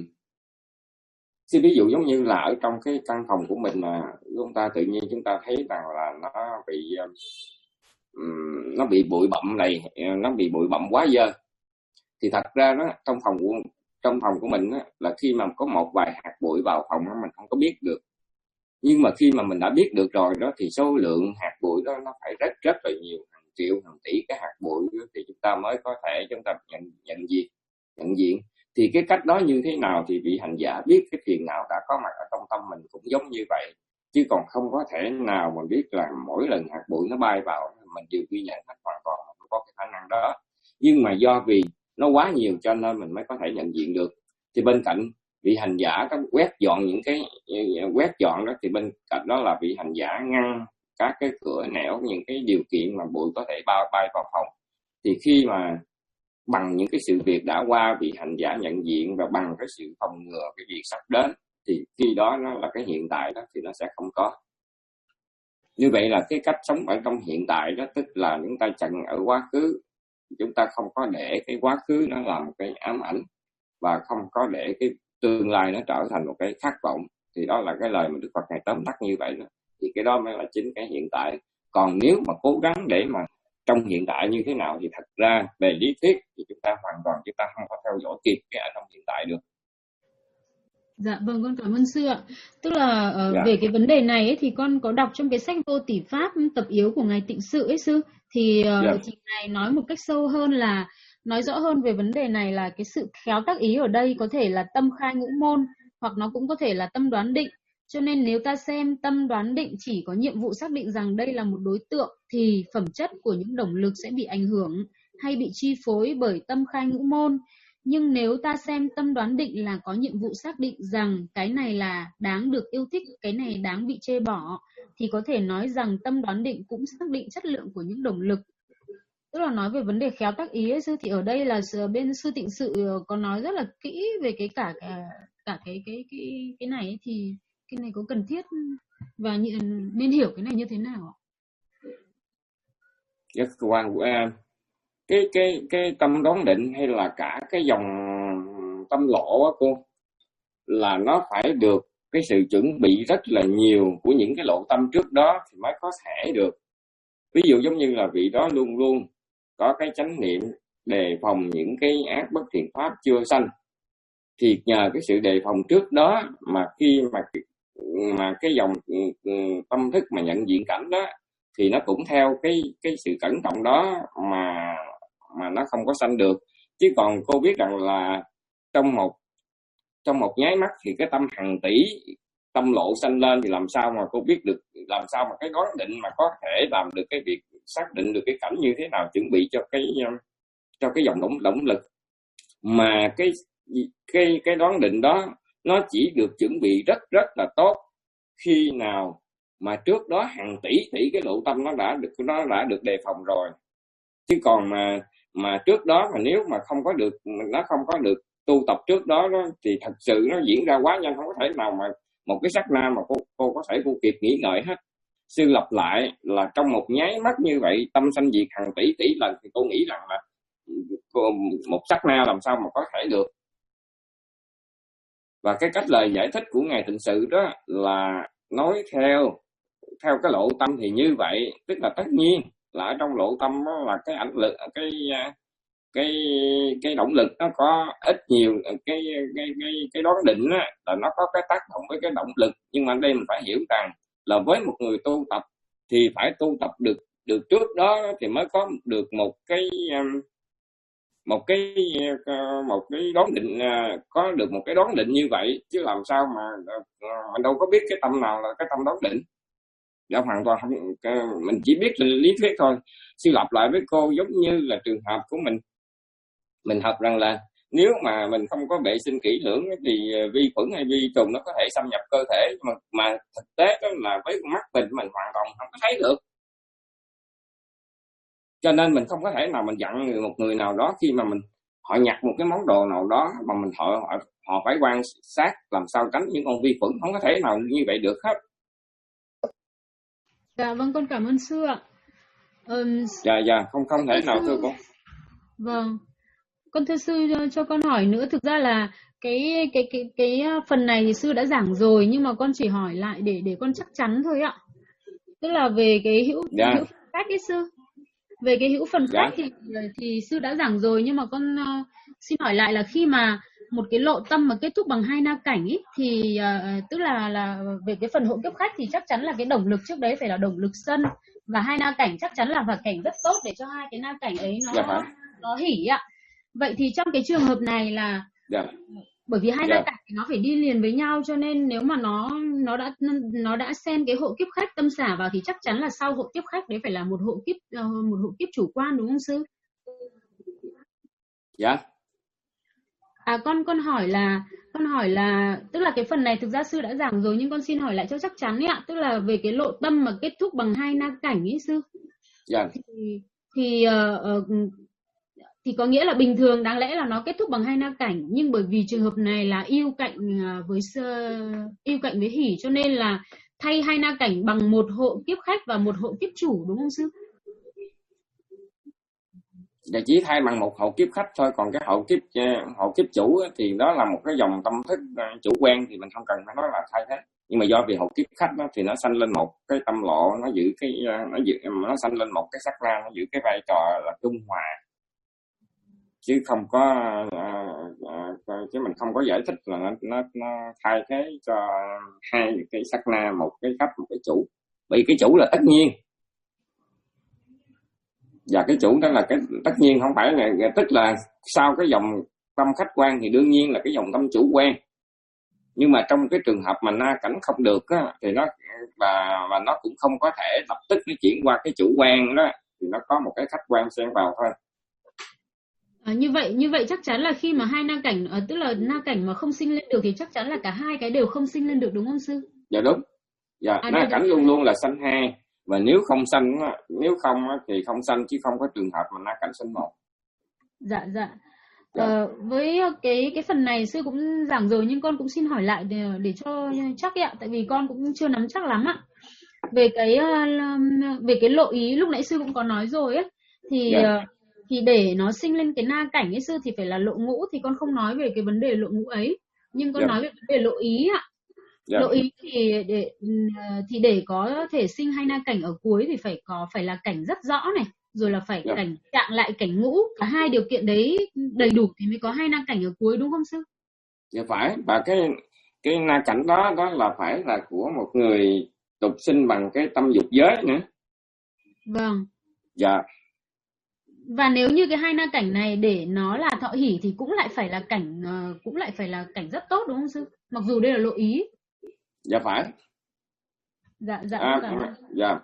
Xin ví dụ giống như là ở trong cái căn phòng của mình mà chúng ta tự nhiên chúng ta thấy rằng là nó bị um, nó bị bụi bặm này, nó bị bụi bặm quá dơ, thì thật ra đó trong phòng của trong phòng của mình đó, là khi mà có một vài hạt bụi vào phòng đó, mình không có biết được. Nhưng mà khi mà mình đã biết được rồi đó, thì số lượng hạt bụi đó nó phải rất rất là nhiều, hàng triệu hàng tỷ cái hạt bụi đó, thì chúng ta mới có thể chúng ta nhận nhận diện nhận diện thì cái cách đó như thế nào thì vị hành giả biết cái phiền não đã có mặt ở trong tâm mình cũng giống như vậy, chứ còn không có thể nào mà biết là mỗi lần hạt bụi nó bay vào mình đều ghi nhận hết, hoàn toàn không có cái khả năng đó. Nhưng mà do vì nó quá nhiều cho nên mình mới có thể nhận diện được. Thì bên cạnh vị hành giả có quét dọn những cái quét dọn đó, thì bên cạnh đó là vị hành giả ngăn các cái cửa nẻo, những cái điều kiện mà bụi có thể bao bay vào phòng. Thì khi mà bằng những cái sự việc đã qua, vị hành giả nhận diện và bằng cái sự phòng ngừa cái việc sắp đến, thì khi đó nó là cái hiện tại đó thì nó sẽ không có. Như vậy là cái cách sống ở trong hiện tại đó, tức là chúng ta chặn ở quá khứ, chúng ta không có để cái quá khứ nó làm cái ám ảnh, và không có để cái tương lai nó trở thành một cái khát vọng. Thì đó là cái lời mà Đức Phật Ngài tóm tắt như vậy đó. Thì cái đó mới là chính cái hiện tại. Còn nếu mà cố gắng để mà trong hiện tại như thế nào thì thật ra về lý thuyết thì chúng ta hoàn toàn chúng ta không có theo dõi kịp cái ở trong hiện tại được. Dạ vâng, con cảm ơn sư ạ. Tức là uh, Dạ. về cái vấn đề này ấy, thì con có đọc trong cái sách Vô Tỷ Pháp tập yếu của Ngài Tịnh Sự ấy sư, thì, uh, Dạ. thì Ngài nói một cách sâu hơn, là nói rõ hơn về vấn đề này, là cái sự khéo tác ý ở đây có thể là tâm khai ngũ môn, hoặc nó cũng có thể là tâm đoán định. Cho nên nếu ta xem tâm đoán định chỉ có nhiệm vụ xác định rằng đây là một đối tượng, thì phẩm chất của những động lực sẽ bị ảnh hưởng hay bị chi phối bởi tâm khai ngũ môn. Nhưng nếu ta xem tâm đoán định là có nhiệm vụ xác định rằng cái này là đáng được yêu thích, cái này đáng bị chê bỏ, thì có thể nói rằng tâm đoán định cũng xác định chất lượng của những động lực. Tức là nói về vấn đề khéo tác ý ấy, sư, thì ở đây là bên sư Tịnh Sự có nói rất là kỹ về cái cả cả, cả cái cái cái cái này ấy, thì cái này có cần thiết và nên hiểu cái này như thế nào ạ? Rất quan của em. Cái cái cái tâm đoán định hay là cả cái dòng tâm lộ á cô, là nó phải được cái sự chuẩn bị rất là nhiều của những cái lộ tâm trước đó thì mới có thể được. Ví dụ giống như là vị đó luôn luôn có cái chánh niệm đề phòng những cái ác bất thiện pháp chưa sanh, thì nhờ cái sự đề phòng trước đó mà khi mà mà cái dòng tâm thức mà nhận diện cảnh đó thì nó cũng theo cái cái sự cẩn trọng đó mà mà nó không có sanh được. Chứ còn cô biết rằng là trong một trong một nháy mắt thì cái tâm hằng tỷ tâm lộ sanh lên, thì làm sao mà cô biết được, làm sao mà cái đoán định mà có thể làm được cái việc xác định được cái cảnh như thế nào, chuẩn bị cho cái cho cái dòng động động lực. Mà cái cái cái đoán định đó nó chỉ được chuẩn bị rất rất là tốt khi nào mà trước đó hàng tỷ tỷ cái lộ tâm nó đã được nó đã được đề phòng rồi. Chứ còn mà mà trước đó mà nếu mà không có được, nó không có được tu tập trước đó, đó thì thật sự nó diễn ra quá nhanh, không có thể nào mà một cái sát na mà cô cô có thể cô kịp nghĩ ngợi hết. Sư lặp lại là trong một nháy mắt như vậy tâm sanh diệt hàng tỷ tỷ lần, thì tôi nghĩ rằng là một sát na làm sao mà có thể được. Và cái cách lời giải thích của Ngài Tịnh Sự đó là nói theo theo cái lộ tâm thì như vậy, tức là tất nhiên là ở trong lộ tâm đó là cái ảnh lực, cái cái cái động lực nó có ít nhiều cái cái cái cái đoán định á, là nó có cái tác động với cái động lực. Nhưng mà ở đây mình phải hiểu rằng là với một người tu tập thì phải tu tập được được trước đó thì mới có được một cái một cái một cái đoán định, có được một cái đoán định như vậy. Chứ làm sao mà mình đâu có biết cái tâm nào là cái tâm đoán định. Dạ, hoàn toàn không, mình chỉ biết là lý thuyết thôi. Sư lặp lại với cô giống như là trường hợp của mình mình học rằng là nếu mà mình không có vệ sinh kỹ lưỡng thì vi khuẩn hay vi trùng nó có thể xâm nhập cơ thể, mà, mà thực tế đó là với mắt mình mình hoàn toàn không có thấy được. Cho nên mình không có thể nào mình dặn một người nào đó khi mà mình họ nhặt một cái món đồ nào đó mà mình họ họ, họ phải quan sát làm sao tránh những con vi khuẩn, không có thể nào như vậy được hết. Dạ vâng, con cảm ơn sư ạ. Um, dạ dạ không không thể nào thưa cô. Vâng, con thưa sư cho con hỏi nữa. Thực ra là cái cái cái cái phần này thì sư đã giảng rồi, nhưng mà con chỉ hỏi lại để để con chắc chắn thôi ạ. Tức là về cái hữu dạ. hữu phần khách ấy sư, về cái hữu phần dạ. khách thì thì sư đã giảng rồi, nhưng mà con uh, xin hỏi lại là khi mà một cái lộ tâm mà kết thúc bằng hai na cảnh ý, thì uh, tức là là về cái phần hộ kiếp khách thì chắc chắn là cái động lực trước đấy phải là động lực sân, và hai na cảnh chắc chắn là và cảnh rất tốt để cho hai cái na cảnh ấy nó dạ. nó hỉ ạ. Vậy thì trong cái trường hợp này là dạ. bởi vì hai dạ. na cảnh thì nó phải đi liền với nhau, cho nên nếu mà nó nó đã nó đã xen cái hộ kiếp khách tâm xả vào thì chắc chắn là sau hộ kiếp khách đấy phải là một hộ kiếp một hộ kiếp chủ quan, đúng không sư? Dạ. À con con hỏi là con hỏi là tức là cái phần này thực ra sư đã giảng rồi, nhưng con xin hỏi lại cho chắc chắn ấy ạ, tức là về cái lộ tâm mà kết thúc bằng hai na cảnh ấy sư. Dạ. Thì thì uh, uh, thì có nghĩa là bình thường đáng lẽ là nó kết thúc bằng hai na cảnh, nhưng bởi vì trường hợp này là yêu cạnh với yêu cạnh với hỷ, cho nên là thay hai na cảnh bằng một hộ kiếp khách và một hộ kiếp chủ, đúng không sư? Dạ, chỉ thay bằng một hộ kiếp khách thôi, còn cái hộ kiếp hộ kiếp chủ thì đó là một cái dòng tâm thức chủ quan thì mình không cần phải nói là thay thế. Nhưng mà do vì hộ kiếp khách đó, thì nó sanh lên một cái tâm lộ, nó giữ cái nó giữ nó sanh lên một cái sắc na, nó giữ cái vai trò là trung hòa, chứ không có uh, uh, chứ mình không có giải thích là nó nó, nó thay thế cho hai cái sắc na, một cái khách một cái chủ. Bởi vì cái chủ là tất nhiên, và cái chủ đó là cái tất nhiên, không phải là tức là sau cái dòng tâm khách quan thì đương nhiên là cái dòng tâm chủ quan. Nhưng mà trong cái trường hợp mà na cảnh không được á, thì nó và và nó cũng không có thể lập tức nó chuyển qua cái chủ quan đó, thì nó có một cái khách quan xen vào thôi. À, như vậy như vậy chắc chắn là khi mà hai na cảnh tức là na cảnh mà không sinh lên được thì chắc chắn là cả hai cái đều không sinh lên được, đúng không sư? Dạ đúng. Dạ, à, na cảnh luôn luôn là sanh hai, và nếu không sanh nếu không thì không sanh, chứ không có trường hợp mà na cảnh sinh một. Dạ dạ. Dạ. Ờ, với cái cái phần này sư cũng giảng rồi, nhưng con cũng xin hỏi lại để, để cho chắc ạ, tại vì con cũng chưa nắm chắc lắm ạ. Về cái về cái lộ ý lúc nãy sư cũng có nói rồi ấy, thì dạ. thì để nó sinh lên cái na cảnh ấy sư thì phải là lộ ngũ, thì con không nói về cái vấn đề lộ ngũ ấy, nhưng con dạ. nói về vấn đề lộ ý ạ. Dạ. Lộ ý thì để thì để có thể sinh hai na cảnh ở cuối thì phải có phải là cảnh rất rõ này, rồi là phải Dạ. cảnh trạng lại cảnh ngũ, cả hai điều kiện đấy đầy đủ thì mới có hai na cảnh ở cuối đúng không sư? Dạ phải, và cái cái na cảnh đó đó là phải là của một người tục sinh bằng cái tâm dục giới nữa. Vâng. Dạ. Và nếu như cái hai na cảnh này để nó là thọ hỷ thì cũng lại phải là cảnh uh, cũng lại phải là cảnh rất tốt đúng không sư? Mặc dù đây là lộ ý. Dạ phải. Dạ dạ À, cảm ơn. dạ.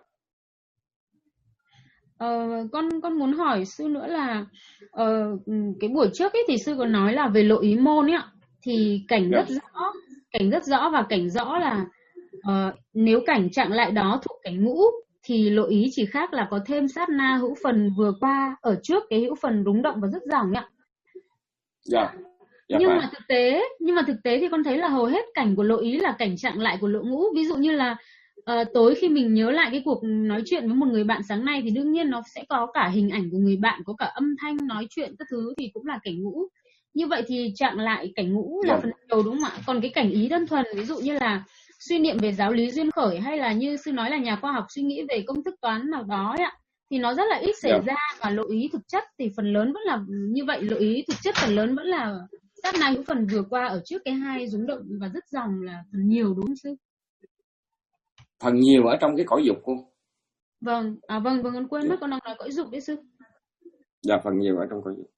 Ờ, con con muốn hỏi sư nữa là uh, cái buổi trước ấy thì sư có nói là về lộ ý môn ấy ạ, thì cảnh Dạ. rất rõ, cảnh rất rõ và cảnh rõ là uh, nếu cảnh trạng lại đó thuộc cảnh ngũ thì lộ ý chỉ khác là có thêm sát na hữu phần vừa qua ở trước cái hữu phần rúng động và rất dòng ạ. Dạ. Dạ nhưng phải. mà thực tế nhưng mà thực tế thì con thấy là hầu hết cảnh của lộ ý là cảnh trạng lại của lộ ngũ. Ví dụ như là uh, tối khi mình nhớ lại cái cuộc nói chuyện với một người bạn sáng nay thì đương nhiên nó sẽ có cả hình ảnh của người bạn, có cả âm thanh nói chuyện các thứ thì cũng là cảnh ngũ. Như vậy thì trạng lại cảnh ngũ là Dạ. phần đầu đúng không ạ? Còn cái cảnh ý đơn thuần, ví dụ như là suy niệm về giáo lý duyên khởi, hay là như sư nói là nhà khoa học suy nghĩ về công thức toán nào đó ấy ạ, thì nó rất là ít xảy Dạ. ra. Và lộ ý thực chất thì phần lớn vẫn là như vậy. Lộ ý thực chất phần lớn vẫn là sát na hữu phần vừa qua ở trước cái hai rúng động và rất dòng là phần nhiều đúng không sư? Phần nhiều ở trong cái cõi dục cô. Vâng, à vâng, vâng con quên Dạ. mất, con đang nói cõi dục đấy sư. Dạ, phần nhiều ở trong cõi dục.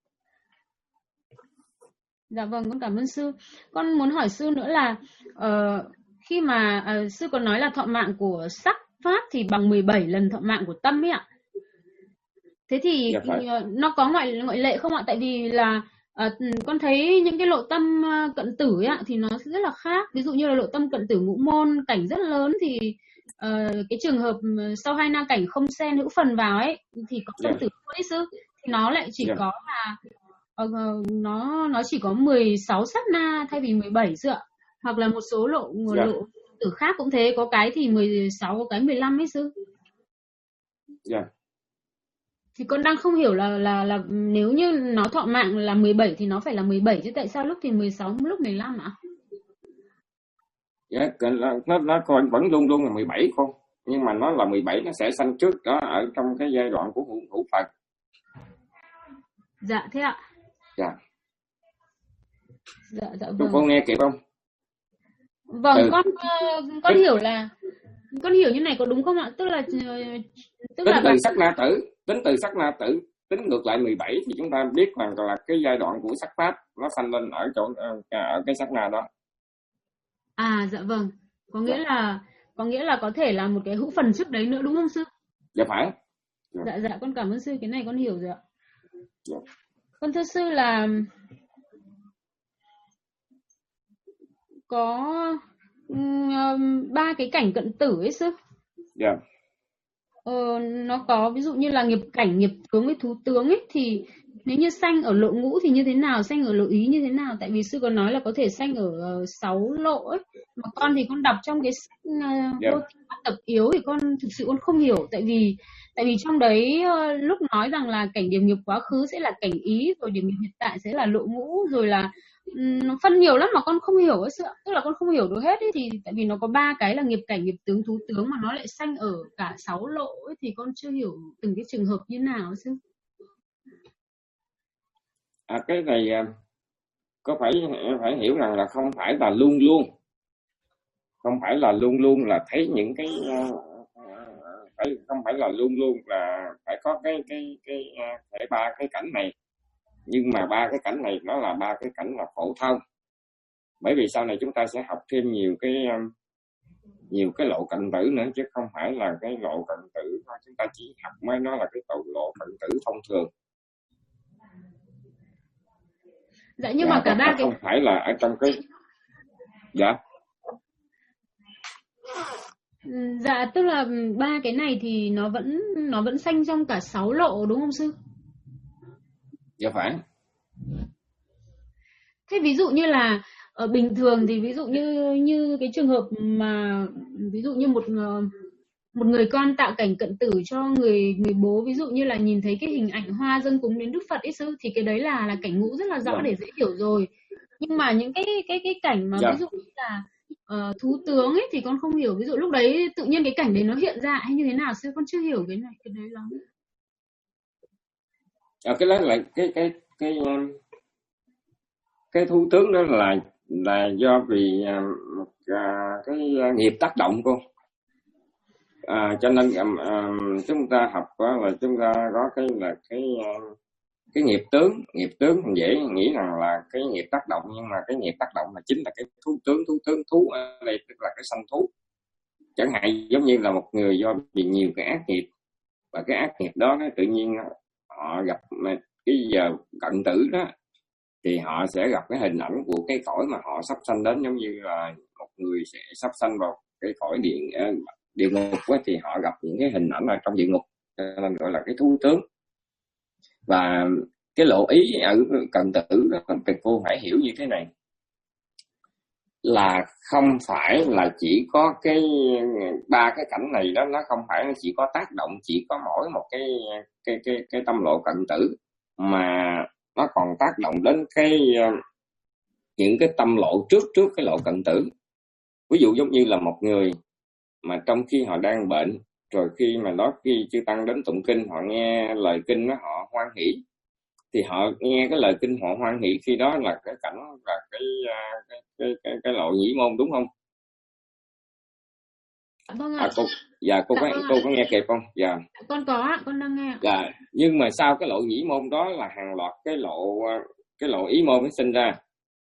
Dạ vâng, con cảm ơn sư. Con muốn hỏi sư nữa là uh, khi mà uh, sư còn nói là thọ mạng của sắc pháp thì bằng mười bảy lần thọ mạng của tâm ấy ạ. Thế thì Dạ phải. uh, nó có ngoại ngoại lệ không ạ? Tại vì là uh, con thấy những cái lộ tâm uh, cận tử ấy ạ thì nó rất là khác. Ví dụ như là lộ tâm cận tử ngũ môn cảnh rất lớn thì uh, cái trường hợp sau hai na cảnh không xen hữu phần vào ấy thì có cận Dạ. tử ấy sư, thì nó lại chỉ Dạ. có là Uh, nó nó chỉ có mười sáu sát na thay vì mười bảy sư ạ. Hoặc là một số lộ Dạ. lộ tử khác cũng thế, có cái thì mười sáu, có cái mười lăm ấy sư. Dạ. Thì con đang không hiểu là là là nếu như nó thọ mạng là mười bảy thì nó phải là mười bảy chứ tại sao lúc thì mười sáu lúc mười lăm ạ? Dạ, nó nó còn vẫn luôn luôn là mười bảy con, nhưng mà nó là mười bảy, nó sẽ sanh trước đó ở trong cái giai đoạn của hữu, hữu Phật. Dạ thế ạ. Dạ. Dạ dạ Chúng vâng. con nghe kịp không? Vâng, Ừ. con uh, con Tính, hiểu là con hiểu như này có đúng không ạ? Tức là tức tính là từ bà... sắc na tử, tính từ sắc na tử, tính ngược lại mười bảy thì chúng ta biết rằng là cái giai đoạn của sắc pháp nó sanh lên ở chỗ ở cái sắc na đó. À dạ vâng. Có nghĩa Dạ. là có nghĩa là có thể là một cái hữu phần trước đấy nữa đúng không sư? Dạ phải. Dạ. Dạ dạ con cảm ơn sư, cái này con hiểu rồi ạ. Dạ. Con thưa sư là có um, ba cái cảnh cận tử ấy sư. Dạ. Ờ, nó có ví dụ như là nghiệp cảnh, nghiệp tướng với thú tướng ấy, thì nếu như sanh ở lộ ngũ thì như thế nào, sanh ở lộ ý như thế nào? Tại vì sư còn nói là có thể sanh ở uh, sáu lộ ấy. Mà con thì con đọc trong cái uh, Dạ. vô tập yếu thì con thực sự con không hiểu. Tại vì tại vì trong đấy uh, lúc nói rằng là cảnh điểm nghiệp quá khứ sẽ là cảnh ý, rồi điểm nghiệp hiện tại sẽ là lộ ngũ, rồi là nó phân nhiều lắm mà con không hiểu ấy, tức là con không hiểu được hết ấy, thì tại vì nó có ba cái là nghiệp cảnh, nghiệp tướng, thú tướng mà nó lại sanh ở cả sáu lộ ấy, thì con chưa hiểu từng cái trường hợp như nào chứ. À, cái này có phải phải hiểu rằng là không phải là luôn luôn, không phải là luôn luôn là thấy những cái phải không phải là luôn luôn là phải có cái cái cái cái ba cái cảnh này, nhưng mà ba cái cảnh này nó là ba cái cảnh là phổ thông, bởi vì sau này chúng ta sẽ học thêm nhiều cái nhiều cái lộ cận tử nữa, chứ không phải là cái lộ cận tử thôi, chúng ta chỉ học mới nó là cái tổ lộ cận tử thông thường. Dạ nhưng dạ, mà cả ba cái không phải là ở trong cái dạ dạ tức là ba cái này thì nó vẫn nó vẫn sanh trong cả sáu lộ đúng không sư? Dạ phải. Thế ví dụ như là ở bình thường thì ví dụ như như cái trường hợp mà ví dụ như một một người con tạo cảnh cận tử cho người người bố, ví dụ như là nhìn thấy cái hình ảnh hoa dâng cúng đến Đức Phật ấy sư, thì cái đấy là là cảnh ngũ rất là rõ dạ. để dễ hiểu rồi. Nhưng mà những cái cái cái cảnh mà dạ. ví dụ như là uh, thú tướng ấy thì con không hiểu, ví dụ lúc đấy tự nhiên cái cảnh đấy nó hiện ra hay như thế nào sư, con chưa hiểu cái này cái đấy lắm. À, cái đó là cái cái cái cái thú tướng đó là là do vì à, cái nghiệp tác động cô. À, cho nên à, chúng ta học đó là chúng ta có cái là cái cái nghiệp tướng, nghiệp tướng mình dễ nghĩ rằng là cái nghiệp tác động, nhưng mà cái nghiệp tác động là chính là cái thú tướng, thú tướng thú ở đây tức là cái sanh thú. Chẳng hạn giống như là một người do vì nhiều cái ác nghiệp, và cái ác nghiệp đó tự nhiên họ gặp cái giờ cận tử đó, thì họ sẽ gặp cái hình ảnh của cái cõi mà họ sắp sanh đến, giống như là một người sẽ sắp sanh vào cái cõi điện địa ngục ấy, thì họ gặp những cái hình ảnh ở trong địa ngục, nên gọi là cái thú tướng. Và cái lộ ý ở cận tử đó, cô phải hiểu như thế này, là không phải là chỉ có cái ba cái cảnh này đó, nó không phải chỉ có tác động chỉ có mỗi một cái cái cái cái tâm lộ cận tử, mà nó còn tác động đến cái những cái tâm lộ trước trước cái lộ cận tử. Ví dụ giống như là một người mà trong khi họ đang bệnh, rồi khi mà đó khi chư tăng đến tụng kinh, họ nghe lời kinh đó họ hoan hỷ, thì họ nghe cái lời kinh họ hoan hỷ, khi đó là cái cảnh là cái cái cái cái, cái lộ nhĩ môn, đúng không? Vâng ạ. À, cô, dạ cô có cô có nghe kịp không? Dạ. Con có, con đang nghe. Dạ, nhưng mà sau cái lộ nhĩ môn đó là hàng loạt cái lộ cái lộ ý môn nó sinh ra.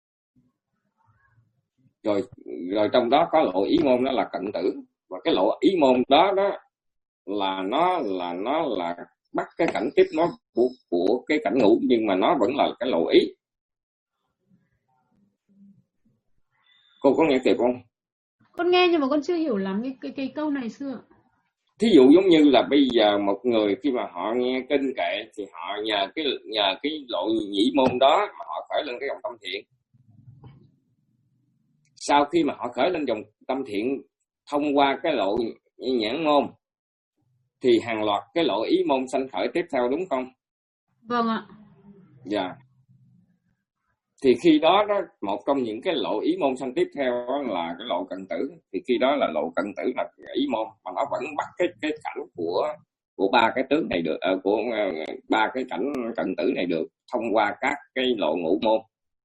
Rồi rồi trong đó có lộ ý môn đó là cận tử, và cái lộ ý môn đó đó là nó là nó là bắt cái cảnh tiếp nó của của cái cảnh ngủ, nhưng mà nó vẫn là cái lộ ý. Cô có nghe kịp không? Con nghe nhưng mà con chưa hiểu lắm cái cái, cái câu này xưa. Thí dụ giống như là bây giờ một người khi mà họ nghe kinh kệ, thì họ nhờ cái nhờ cái lộ nhĩ môn đó mà họ khởi lên cái dòng tâm thiện. Sau khi mà họ khởi lên dòng tâm thiện thông qua cái lộ nhãn môn, thì hàng loạt cái lộ ý môn sanh khởi tiếp theo, đúng không? Vâng ạ. Dạ. Thì khi đó đó, một trong những cái lộ ý môn sanh tiếp theo đó là cái lộ cận tử. Thì khi đó là lộ cận tử là ý môn, mà nó vẫn bắt cái cái cảnh của của ba cái tướng này được, uh, của uh, ba cái cảnh cận tử này được thông qua các cái lộ ngũ môn.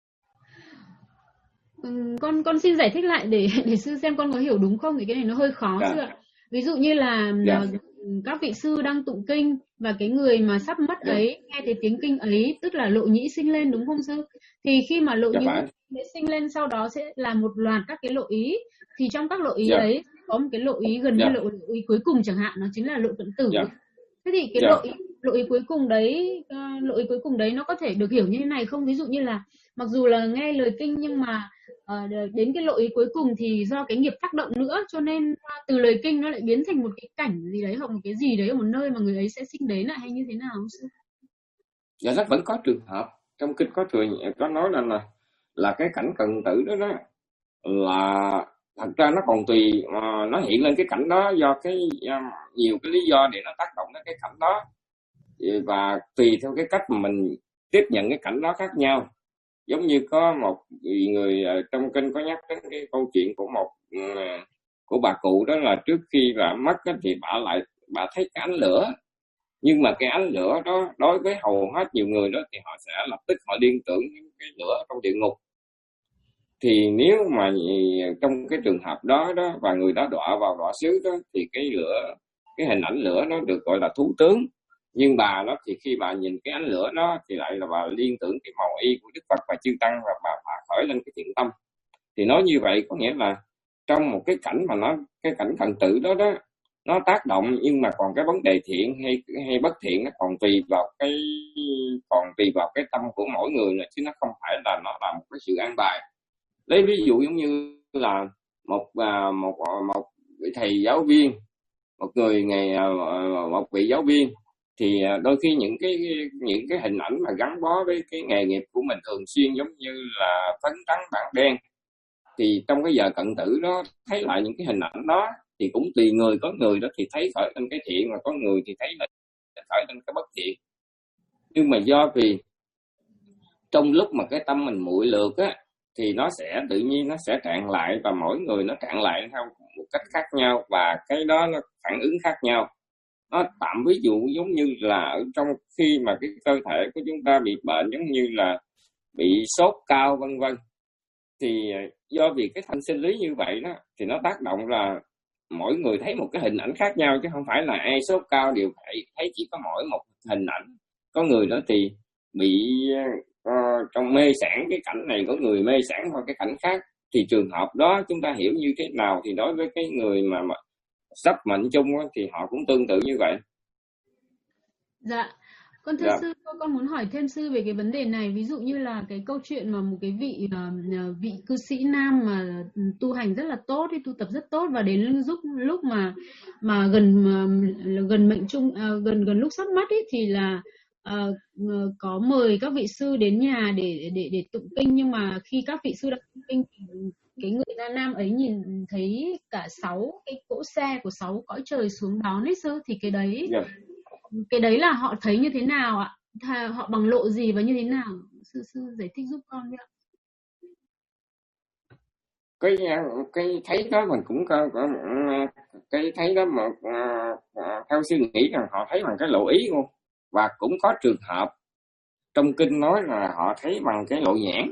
Ừ, con con xin giải thích lại để để sư xem con có hiểu đúng không, thì cái này nó hơi khó Dạ. sư ạ. Ví dụ như là Dạ. các vị sư đang tụng kinh, và cái người mà sắp mất Dạ. ấy nghe thấy tiếng kinh ấy, tức là lộ nhĩ sinh lên, đúng không sư? Thì khi mà lộ Dạ nhĩ phải. sinh lên, sau đó sẽ là một loạt các cái lộ ý, thì trong các lộ ý Dạ. ấy có một cái lộ ý gần Dạ. như lộ, lộ ý cuối cùng chẳng hạn, nó chính là lộ cận tử. Dạ. Thế thì cái Dạ. lộ ý, lộ ý cuối cùng đấy uh, lộ ý cuối cùng đấy nó có thể được hiểu như thế này không? Ví dụ như là mặc dù là nghe lời kinh, nhưng mà uh, đến cái lộ ý cuối cùng thì do cái nghiệp tác động nữa, cho nên uh, từ lời kinh nó lại biến thành một cái cảnh gì đấy, hoặc một cái gì đấy ở một nơi mà người ấy sẽ sinh đến lại, hay như thế nào không sư? Dạ, nó vẫn có trường hợp trong kinh có thường có nói là là, là cái cảnh cận tử đó đó là thật ra nó còn tùy, uh, nó hiện lên cái cảnh đó do cái uh, nhiều cái lý do để nó tác động đến cái cảnh đó, và tùy theo cái cách mà mình tiếp nhận cái cảnh đó khác nhau. Giống như có một người uh, trong kinh có nhắc đến cái câu chuyện của một uh, của bà cụ, đó là trước khi bà mất á, thì bà lại bà thấy cái ánh lửa, nhưng mà cái ánh lửa đó đối với hầu hết nhiều người đó thì họ sẽ lập tức họ liên tưởng đến cái lửa trong địa ngục. Thì nếu mà trong cái trường hợp đó đó và người đó đọa vào đọa xứ đó, thì cái lửa, cái hình ảnh lửa nó được gọi là thú tướng. Nhưng bà đó thì khi bà nhìn cái ánh lửa đó thì lại là bà liên tưởng cái màu y của Đức Phật và chư tăng, và bà, bà khởi lên cái thiện tâm. Thì nói như vậy có nghĩa là trong một cái cảnh mà nó cái cảnh cận tử đó đó nó tác động, nhưng mà còn cái vấn đề thiện hay hay bất thiện nó còn tùy vào cái còn tùy vào cái tâm của mỗi người nữa, chứ nó không phải là nó là một cái sự an bài. Lấy ví dụ giống như là một một một vị thầy giáo viên, một người ngày một vị giáo viên, thì đôi khi những cái những cái hình ảnh mà gắn bó với cái nghề nghiệp của mình thường xuyên giống như là phấn trắng bảng đen, thì trong cái giờ cận tử đó thấy lại những cái hình ảnh đó thì cũng tùy người, có người đó thì thấy khởi lên cái thiện, mà có người thì thấy là khởi lên cái bất thiện. Nhưng mà do vì trong lúc mà cái tâm mình muội lược á, thì nó sẽ tự nhiên nó sẽ trạng lại, và mỗi người nó trạng lại theo một cách khác nhau, và cái đó nó phản ứng khác nhau. Nó tạm ví dụ giống như là ở trong khi mà cái cơ thể của chúng ta bị bệnh, giống như là bị sốt cao vân vân, thì do vì cái thanh sinh lý như vậy đó, thì nó tác động là mỗi người thấy một cái hình ảnh khác nhau, chứ không phải là ai sốt cao đều thấy, thấy chỉ có mỗi một hình ảnh. Có người đó thì bị uh, trong mê sản cái cảnh này, có người mê sản qua cái cảnh khác. Thì trường hợp đó chúng ta hiểu như thế nào thì đối với cái người mà, mà sắp mệnh chung đó, thì họ cũng tương tự như vậy. Dạ, con thưa Dạ. sư, con muốn hỏi thêm sư về cái vấn đề này. Ví dụ như là cái câu chuyện mà một cái vị uh, vị cư sĩ nam mà tu hành rất là tốt, thì tu tập rất tốt, và đến lúc lúc mà mà gần uh, gần mệnh chung, uh, gần gần lúc sắp mất ấy, thì là uh, uh, có mời các vị sư đến nhà để để để tụng kinh. Nhưng mà khi các vị sư đang tụng kinh thì cái người gia nam ấy nhìn thấy cả sáu cái cỗ xe của sáu cõi trời xuống đón ấy sư, thì cái đấy Dạ. cái đấy là họ thấy như thế nào ạ? Thà họ bằng lộ gì và như thế nào? Sư sư giải thích giúp con với ạ. Cái cái thấy đó mình cũng có, có cái thấy đó mà theo suy nghĩ rằng họ thấy bằng cái lộ ý luôn, và cũng có trường hợp trong kinh nói là họ thấy bằng cái lộ nhãn.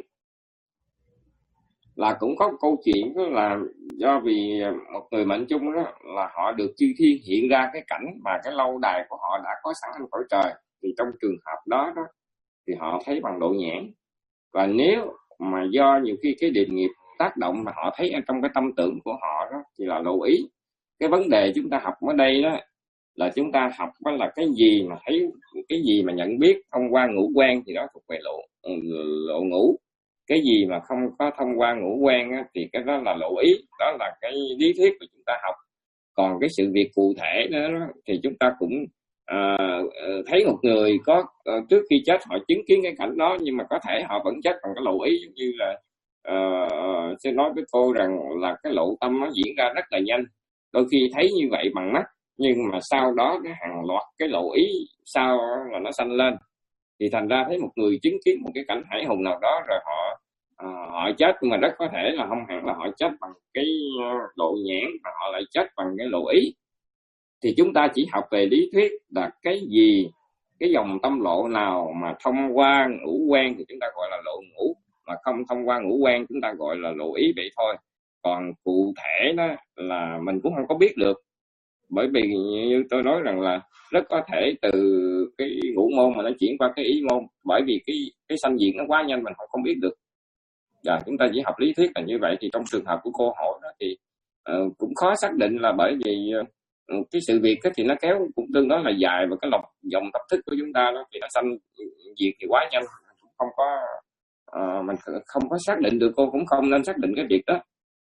Là cũng có câu chuyện đó là do vì một người mệnh chung đó là họ được chư thiên hiện ra cái cảnh mà cái lâu đài của họ đã có sẵn trên cõi trời, thì trong trường hợp đó đó thì họ thấy bằng độ nhãn. Và nếu mà do nhiều khi cái điềm nghiệp tác động mà họ thấy ở trong cái tâm tưởng của họ đó thì là lộ ý. Cái vấn đề chúng ta học ở đây đó là chúng ta học đó là cái gì mà thấy, cái gì mà nhận biết thông qua ngũ quan thì đó thuộc về lộ lộ ngũ. Cái gì mà không có thông qua ngũ quan á, thì cái đó là lộ ý. Đó là cái lý thuyết của chúng ta học. Còn cái sự việc cụ thể đó, đó thì chúng ta cũng à, thấy một người có à, trước khi chết họ chứng kiến cái cảnh đó, nhưng mà có thể họ vẫn chết bằng cái lộ ý. Giống như là à, sẽ nói với cô rằng là cái lộ tâm nó diễn ra rất là nhanh. Đôi khi thấy như vậy bằng mắt, nhưng mà sau đó cái hàng loạt cái lộ ý sau là nó sanh lên. Thì thành ra thấy một người chứng kiến một cái cảnh hải hùng nào đó rồi họ à, họ chết, nhưng mà rất có thể là không hẳn là họ chết bằng cái lộ nhãn, mà họ lại chết bằng cái lộ ý. Thì chúng ta chỉ học về lý thuyết là cái gì, cái dòng tâm lộ nào mà thông qua ngũ quan thì chúng ta gọi là lộ ngũ, mà không thông qua ngũ quan chúng ta gọi là lộ ý vậy thôi. Còn cụ thể đó là mình cũng không có biết được, bởi vì như tôi nói rằng là rất có thể từ cái ngũ môn mà nó chuyển qua cái ý môn, bởi vì cái cái sanh diện nó quá nhanh mình không không biết được. Dạ, chúng ta chỉ học lý thuyết là như vậy. Thì trong trường hợp của cô hỏi đó thì uh, cũng khó xác định, là bởi vì uh, cái sự việc thì nó kéo cũng tương đối là dài, và cái lọc dòng tập thức của chúng ta đó thì nó sanh diệt thì quá nhanh, không có uh, mình không có xác định được. Cô cũng không nên xác định cái việc đó.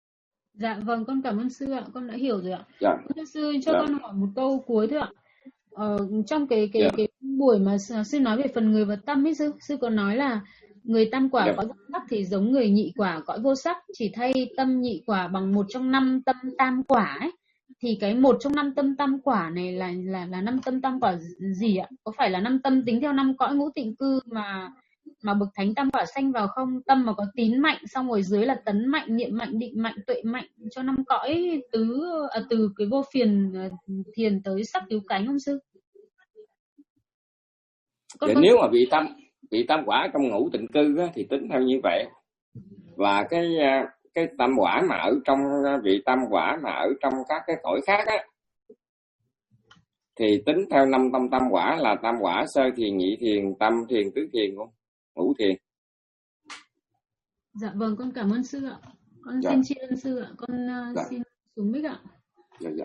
Dạ vâng, con cảm ơn sư ạ, con đã hiểu rồi ạ. Dạ. Thưa sư, cho dạ. con hỏi một câu cuối thôi ạ. Ờ, trong cái cái dạ. cái buổi mà sư nói về phần người và tâm ấy, sư sư có nói là người tam quả dạ. có sắc thì giống người nhị quả cõi vô sắc, chỉ thay tâm nhị quả bằng một trong năm tâm tam quả ấy. Thì cái một trong năm tâm tam quả này là là là năm tâm tam quả gì ạ? Có phải là năm tâm tính theo năm cõi ngũ tịnh cư mà mà bậc thánh tam quả sanh vào không? Tâm mà có tín mạnh, xong rồi dưới là tấn mạnh, niệm mạnh, định mạnh, tuệ mạnh cho năm cõi tứ à, từ cái vô phiền thiền tới sắc cứu cánh không sư? Con, con... Nếu mà vị tam vị tam quả trong ngũ tịnh cư á, thì tính theo như vậy. Và cái cái tam quả mà ở trong vị tam quả mà ở trong các cái cõi khác á, thì tính theo năm tâm tam quả là tam quả sơ thiền, nhị thiền, tam thiền, tứ thiền luôn, ngũ thiền. Dạ vâng, con cảm ơn sư ạ. Con dạ. xin tri ân sư ạ. Con uh, dạ. xin xuống mic ạ. Dạ dạ.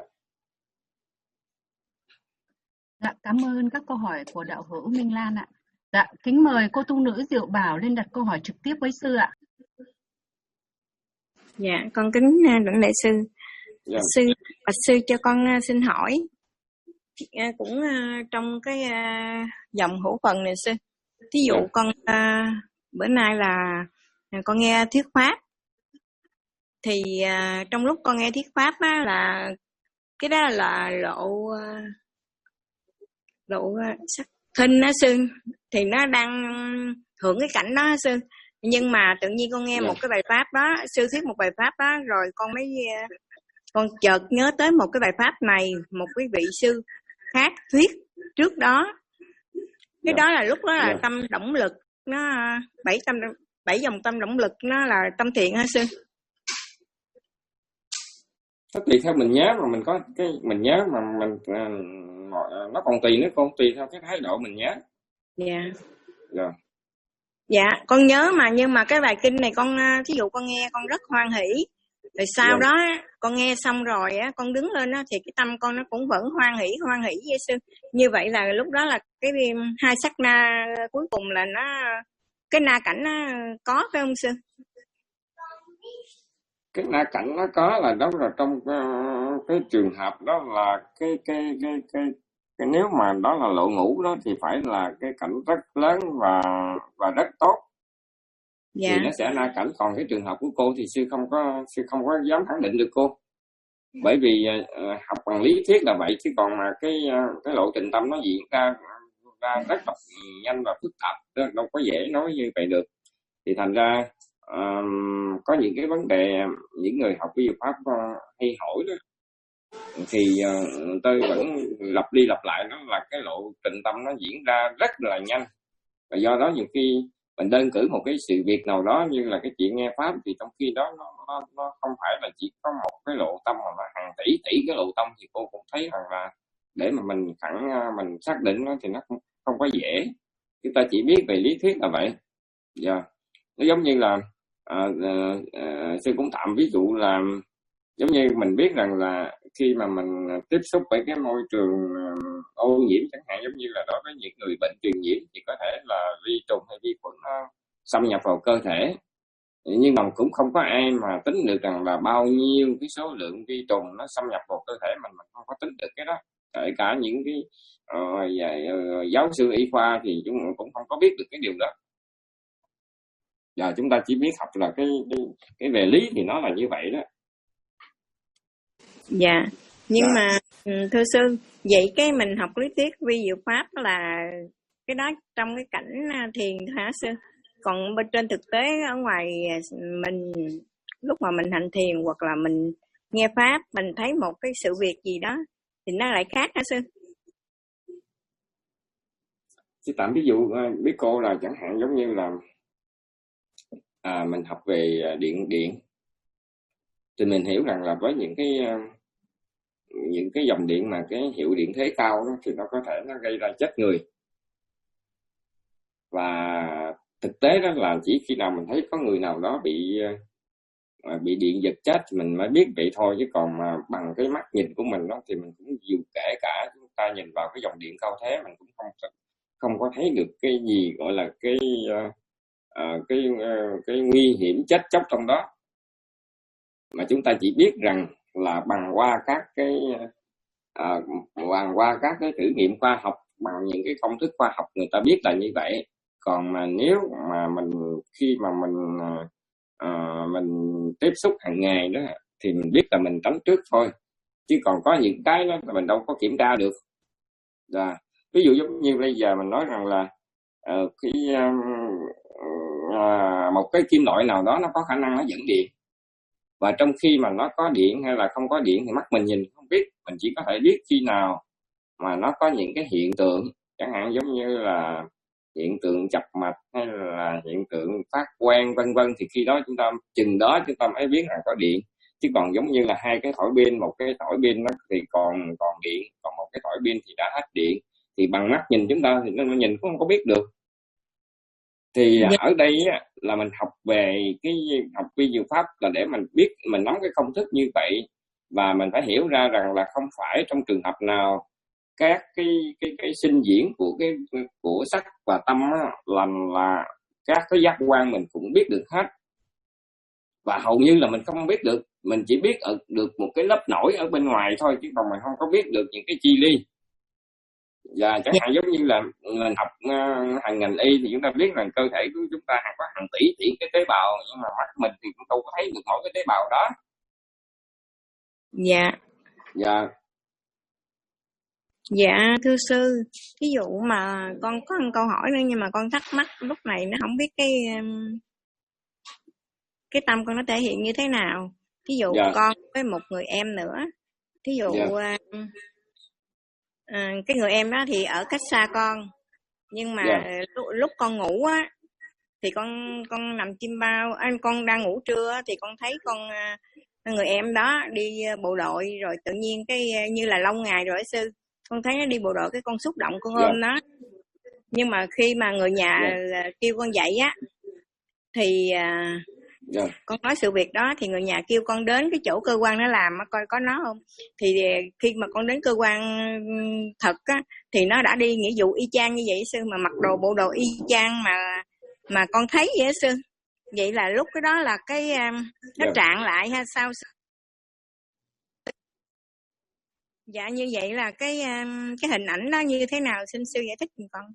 Dạ, cảm ơn các câu hỏi của đạo hữu Minh Lan ạ. Dạ, kính mời cô tu nữ Diệu Bảo lên đặt câu hỏi trực tiếp với sư ạ. Dạ, con kính đảnh lễ sư. Dạ. Sư, và sư cho con xin hỏi, cũng trong cái dòng hữu phần này sư. Thí dụ dạ. con bữa nay là con nghe thuyết pháp, thì trong lúc con nghe thuyết pháp á, là cái đó là lộ lộ sắc thinh đó sư, thì nó đang hưởng cái cảnh đó sư. Nhưng mà tự nhiên con nghe yeah. một cái bài pháp đó, sư thuyết một bài pháp đó, rồi con mới con chợt nhớ tới một cái bài pháp này, một cái vị sư khác thuyết trước đó. Cái Dạ. đó là lúc đó là Dạ. tâm động lực, nó bảy tâm bảy dòng tâm động lực, nó là tâm thiện hả sư? Nó tùy theo mình nhớ, mà mình có cái mình nhớ mà mình à, nó còn tùy nữa con, tùy theo cái thái độ mình nhớ. Dạ. Dạ. Dạ, con nhớ mà, nhưng mà cái bài kinh này con, thí dụ con nghe con rất hoan hỷ, rồi sau Dạ. đó con nghe xong rồi á, con đứng lên á thì cái tâm con nó cũng vẫn hoan hỷ hoan hỷ với sư. Như vậy là lúc đó là cái hai sắc na cuối cùng là nó, cái na cảnh nó có phải không sư? Cái na cảnh nó có là đó là trong cái, cái trường hợp đó là cái cái cái cái cái nếu mà đó là lộ ngũ đó thì phải là cái cảnh rất lớn và và rất tốt. Dạ. Thì nó sẽ na cảnh. Còn cái trường hợp của cô thì sư không có sư không có dám khẳng định được cô, bởi vì uh, học bằng lý thuyết là vậy, chứ còn mà cái uh, cái lộ trình tâm nó diễn ra ra rất là nhanh và phức tạp, đâu có dễ nói như vậy được. Thì thành ra um, có những cái vấn đề những người học vi pháp uh, hay hỏi đó, thì uh, tôi vẫn lặp đi lặp lại, đó là cái lộ trình tâm nó diễn ra rất là nhanh, và do đó nhiều khi mình đơn cử một cái sự việc nào đó như là cái chuyện nghe pháp, thì trong khi đó nó, nó, nó không phải là chỉ có một cái lộ tâm mà là hàng tỷ tỷ cái lộ tâm, thì cô cũng thấy rằng là để mà mình khẳng mình xác định nó thì nó không, không có dễ. Chúng ta chỉ biết về lý thuyết là vậy. Dạ. Yeah. Nó giống như là à, à, à, sư cũng tạm ví dụ là giống như mình biết rằng là khi mà mình tiếp xúc với cái môi trường ô nhiễm chẳng hạn, giống như là đối với những người bệnh truyền nhiễm thì có thể là vi trùng hay vi khuẩn nó xâm nhập vào cơ thể, nhưng mà cũng không có ai mà tính được rằng là bao nhiêu cái số lượng vi trùng nó xâm nhập vào cơ thể mình, mình không có tính được cái đó. Kể cả những cái uh, uh, giáo sư y khoa thì chúng cũng không có biết được cái điều đó. Giờ chúng ta chỉ biết học là cái cái, cái về lý thì nó là như vậy đó. Dạ, nhưng dạ. mà thưa sư, vậy cái mình học lý thuyết vi diệu pháp là cái đó trong cái cảnh thiền hả sư? Còn bên trên thực tế ở ngoài mình, lúc mà mình hành thiền hoặc là mình nghe pháp, mình thấy một cái sự việc gì đó thì nó lại khác hả sư? Thì tạm ví dụ biết cô là chẳng hạn giống như là à, mình học về điện điện thì mình hiểu rằng là với những cái những cái dòng điện mà cái hiệu điện thế cao đó, thì nó có thể nó gây ra chết người. Và thực tế đó là chỉ khi nào mình thấy có người nào đó bị bị điện giật chết thì mình mới biết vậy thôi, chứ còn mà bằng cái mắt nhìn của mình đó thì mình cũng dù kể cả chúng ta nhìn vào cái dòng điện cao thế mình cũng không không có thấy được cái gì gọi là cái uh, uh, cái uh, cái nguy hiểm chết chóc trong đó, mà chúng ta chỉ biết rằng là bằng qua các cái uh, bằng qua các cái thử nghiệm khoa học, bằng những cái công thức khoa học người ta biết là như vậy. Còn mà nếu mà mình khi mà mình uh, mình tiếp xúc hàng ngày đó thì mình biết là mình tránh trước thôi, chứ còn có những cái đó là mình đâu có kiểm tra được. Và ví dụ giống như bây giờ mình nói rằng là uh, cái um, uh, một cái kim loại nào đó nó có khả năng nó dẫn điện, và trong khi mà nó có điện hay là không có điện thì mắt mình nhìn không biết, mình chỉ có thể biết khi nào mà nó có những cái hiện tượng, chẳng hạn giống như là hiện tượng chập mạch hay là hiện tượng phát quang vân vân, thì khi đó chúng ta chừng đó chúng ta mới biết rằng có điện. Chứ còn giống như là hai cái thỏi pin, một cái thỏi pin nó thì còn còn điện, còn một cái thỏi pin thì đã hết điện, thì bằng mắt nhìn chúng ta thì nó nhìn cũng không có biết được. Thì yeah. Ở đây á, là mình học về cái học vi diệu pháp là để mình biết, mình nắm cái công thức như vậy, và mình phải hiểu ra rằng là không phải trong trường hợp nào các cái cái cái sinh diễn của cái của sắc và tâm á, là là các cái giác quan mình cũng biết được hết, và hầu như là mình không biết được, mình chỉ biết ở được một cái lớp nổi ở bên ngoài thôi, chứ còn mình không có biết được những cái chi ly. Và chẳng hạn giống như là mình học uh, hàng ngành y thì chúng ta biết rằng cơ thể của chúng ta có hàng tỷ tỷ cái tế bào, nhưng mà mắt mình thì cũng đâu có thấy được mỗi cái tế bào đó. Dạ. Dạ. Dạ thưa sư, ví dụ mà con có một câu hỏi nữa, nhưng mà con thắc mắc lúc này nó không biết cái cái tâm con nó thể hiện như thế nào. Ví dụ dạ. Con với một người em nữa, ví dụ dạ. à, cái người em đó thì ở cách xa con, nhưng mà yeah. lúc, lúc con ngủ á thì con con nằm chim bao, anh con đang ngủ trưa á, thì con thấy con người em đó đi bộ đội, rồi tự nhiên cái như là lâu ngày rồi sư, con thấy nó đi bộ đội, cái con xúc động con ôm yeah. nó. Nhưng mà khi mà người nhà yeah. kêu con dậy á thì yeah. con nói sự việc đó, thì người nhà kêu con đến cái chỗ cơ quan nó làm coi có nó không. Thì khi mà con đến cơ quan thật á thì nó đã đi nghĩa vụ y chang như vậy sư, mà mặc đồ bộ đồ y chang mà mà con thấy vậy sư. Vậy là lúc cái đó là cái nó yeah. trạng lại hay sao sư? Dạ như vậy là cái cái hình ảnh đó như thế nào, xin sư giải thích giùm con.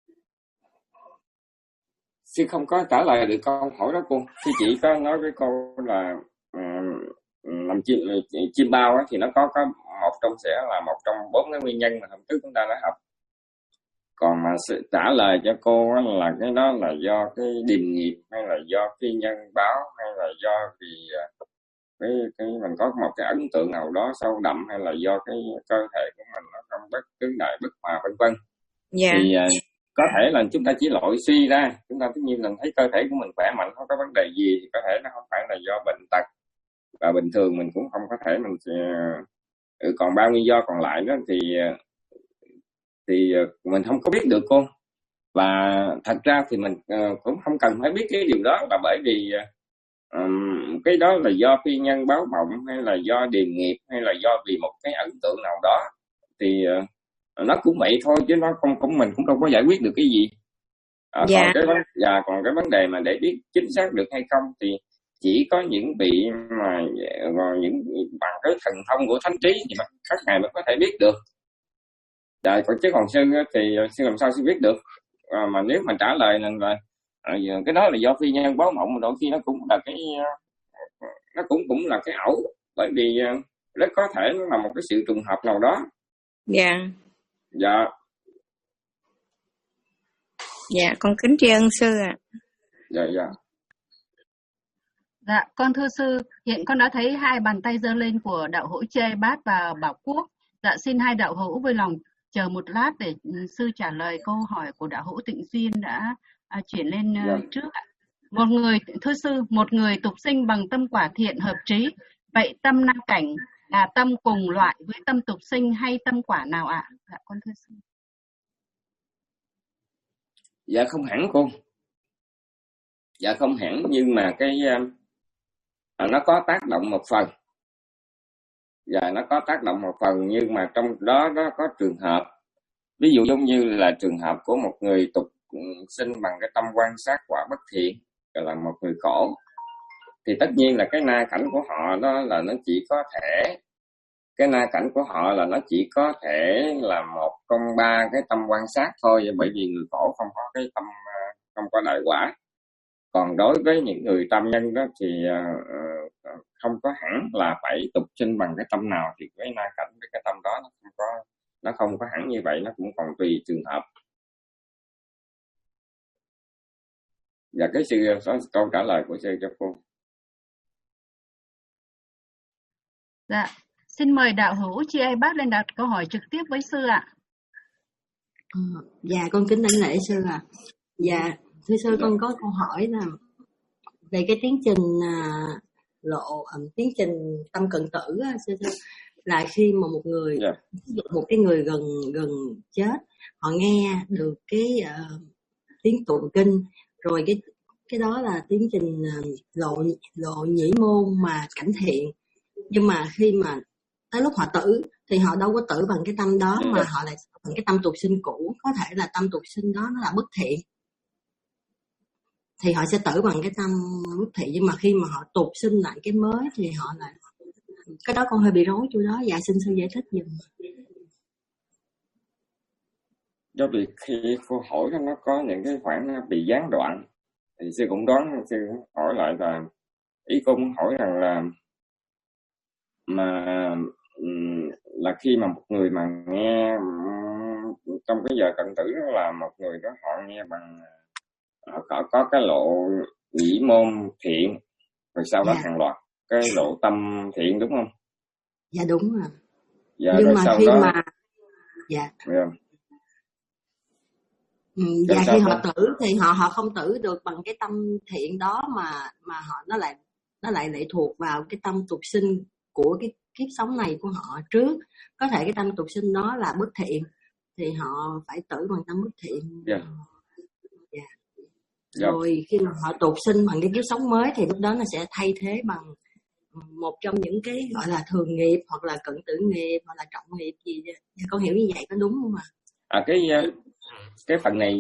Sư không có trả lời được câu hỏi đó cô. Sư chỉ có nói với cô là um, làm chim, chim bao á, thì nó có có một trong sẽ là một trong bốn cái nguyên nhân mà hôm trước chúng ta đã học. Còn mà sự trả lời cho cô là cái đó là do cái điềm nghiệp, hay là do cái nhân báo, hay là do vì cái cái mình có một cái ấn tượng nào đó sâu đậm, hay là do cái cơ thể của mình nó không bất cứ đại bất hòa vân vân. Yeah. Thì uh, có thể là chúng ta chỉ lội suy ra, chúng ta tất nhiên là thấy cơ thể của mình khỏe mạnh, không có vấn đề gì, thì có thể nó không phải là do bệnh tật, và bình thường mình cũng không có thể mình uh, còn bao nguyên do còn lại đó thì uh, thì mình không có biết được cô. Và thật ra thì mình uh, cũng không cần phải biết cái điều đó, là bởi vì um, cái đó là do phi nhân báo mộng, hay là do điềm nghiệp, hay là do vì một cái ấn tượng nào đó, thì uh, nó cũng vậy thôi, chứ nó không cũng mình cũng đâu có giải quyết được cái gì. À, yeah. còn cái vấn và còn cái vấn đề mà để biết chính xác được hay không thì chỉ có những vị mà những bằng cái thần thông của thánh trí thì các ngài mới có thể biết được. Dạ, còn chứ còn sư thì sư làm sao sư biết được. À, mà nếu mà trả lời là, là à, cái đó là do phi nhân báo mộng, mà đôi khi nó cũng là cái nó cũng cũng là cái ảo, bởi vì rất có thể nó là một cái sự trùng hợp nào đó. Dạ. Yeah. Dạ. Dạ, con kính tri ân sư ạ. À. Dạ, dạ. Dạ, con thưa sư, hiện con đã thấy hai bàn tay giơ lên của đạo hữu Chê Bát và Bảo Quốc. Dạ, xin hai đạo hữu vui lòng chờ một lát để sư trả lời câu hỏi của đạo hữu Tịnh Duyên đã à, chuyển lên uh, trước ạ. Một người, thưa sư, một người tục sinh bằng tâm quả thiện hợp trí, vậy tâm na cảnh là tâm cùng loại với tâm tục sinh hay tâm quả nào ạ? À? Dạ, con thưa sư. Dạ không hẳn cô. Dạ không hẳn, nhưng mà cái uh, nó có tác động một phần. Dạ nó có tác động một phần, nhưng mà trong đó nó có trường hợp. Ví dụ giống như là trường hợp của một người tục sinh bằng cái tâm quan sát quả bất thiện, gọi là một người khổ. Thì tất nhiên là cái na cảnh của họ đó là nó chỉ có thể, cái na cảnh của họ là nó chỉ có thể là một trong ba cái tâm quan sát thôi, bởi vì người khổ không có cái tâm, không có đại quả. Còn đối với những người tâm nhân đó thì uh, không có hẳn là phải tục sinh bằng cái tâm nào, thì cái na cảnh với cái tâm đó nó không có nó không có hẳn như vậy, nó cũng còn tùy trường hợp. Và cái sư câu trả lời của sư cho cô. Dạ, xin mời đạo hữu Chi Ai Bác lên đặt câu hỏi trực tiếp với sư ạ. À, dạ con kính đảnh lễ sư ạ. À. Dạ thưa sư, con có câu hỏi là về cái tiến trình uh, lộ um, tiến trình tâm cận tử á, sư sư là khi mà một người yeah. một cái người gần gần chết, họ nghe được cái uh, tiếng tụng kinh, rồi cái cái đó là tiến trình uh, lộ lộ nhĩ môn mà cảnh thiện, nhưng mà khi mà tới lúc họ tử thì họ đâu có tử bằng cái tâm đó, mà họ lại bằng cái tâm tục sinh cũ, có thể là tâm tục sinh đó nó là bất thiện, thì họ sẽ tử bằng cái tâm bất thiện. Nhưng mà khi mà họ tục sinh lại cái mới thì họ lại, cái đó con hơi bị rối chỗ đó. Dạ xin sư giải thích giùm. Do vì khi cô hỏi nó có những cái khoảng bị gián đoạn, thì sư cũng đoán, sư hỏi lại là ý cô muốn hỏi rằng là mà là khi mà một người mà nghe trong cái giờ cận tử đó, là một người đó họ nghe bằng họ có cái lộ nhĩ môn thiện, rồi sau đó dạ. hàng loạt cái lộ tâm thiện, đúng không? Dạ đúng rồi. Dạ, nhưng rồi mà sau khi đó... mà Dạ. Yeah. Ừ, và khi họ tử thì họ họ không tử được bằng cái tâm thiện đó, mà mà họ nó lại nó lại lệ thuộc vào cái tâm tục sinh của cái kiếp sống này của họ trước. Có thể cái tâm tục sinh đó là bất thiện thì họ phải tử bằng tâm bất thiện. Yeah. Yeah. Yeah. Rồi khi mà họ tục sinh bằng cái kiếp sống mới thì lúc đó nó sẽ thay thế bằng một trong những cái gọi là thường nghiệp hoặc là cận tử nghiệp hoặc là trọng nghiệp gì. Con hiểu như vậy có đúng không ạ? À, cái cái phần này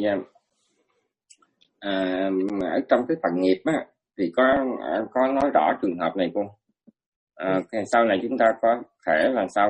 à, ở trong cái phần nghiệp á, thì có có nói rõ trường hợp này cô. À, sau này chúng ta có thể là sao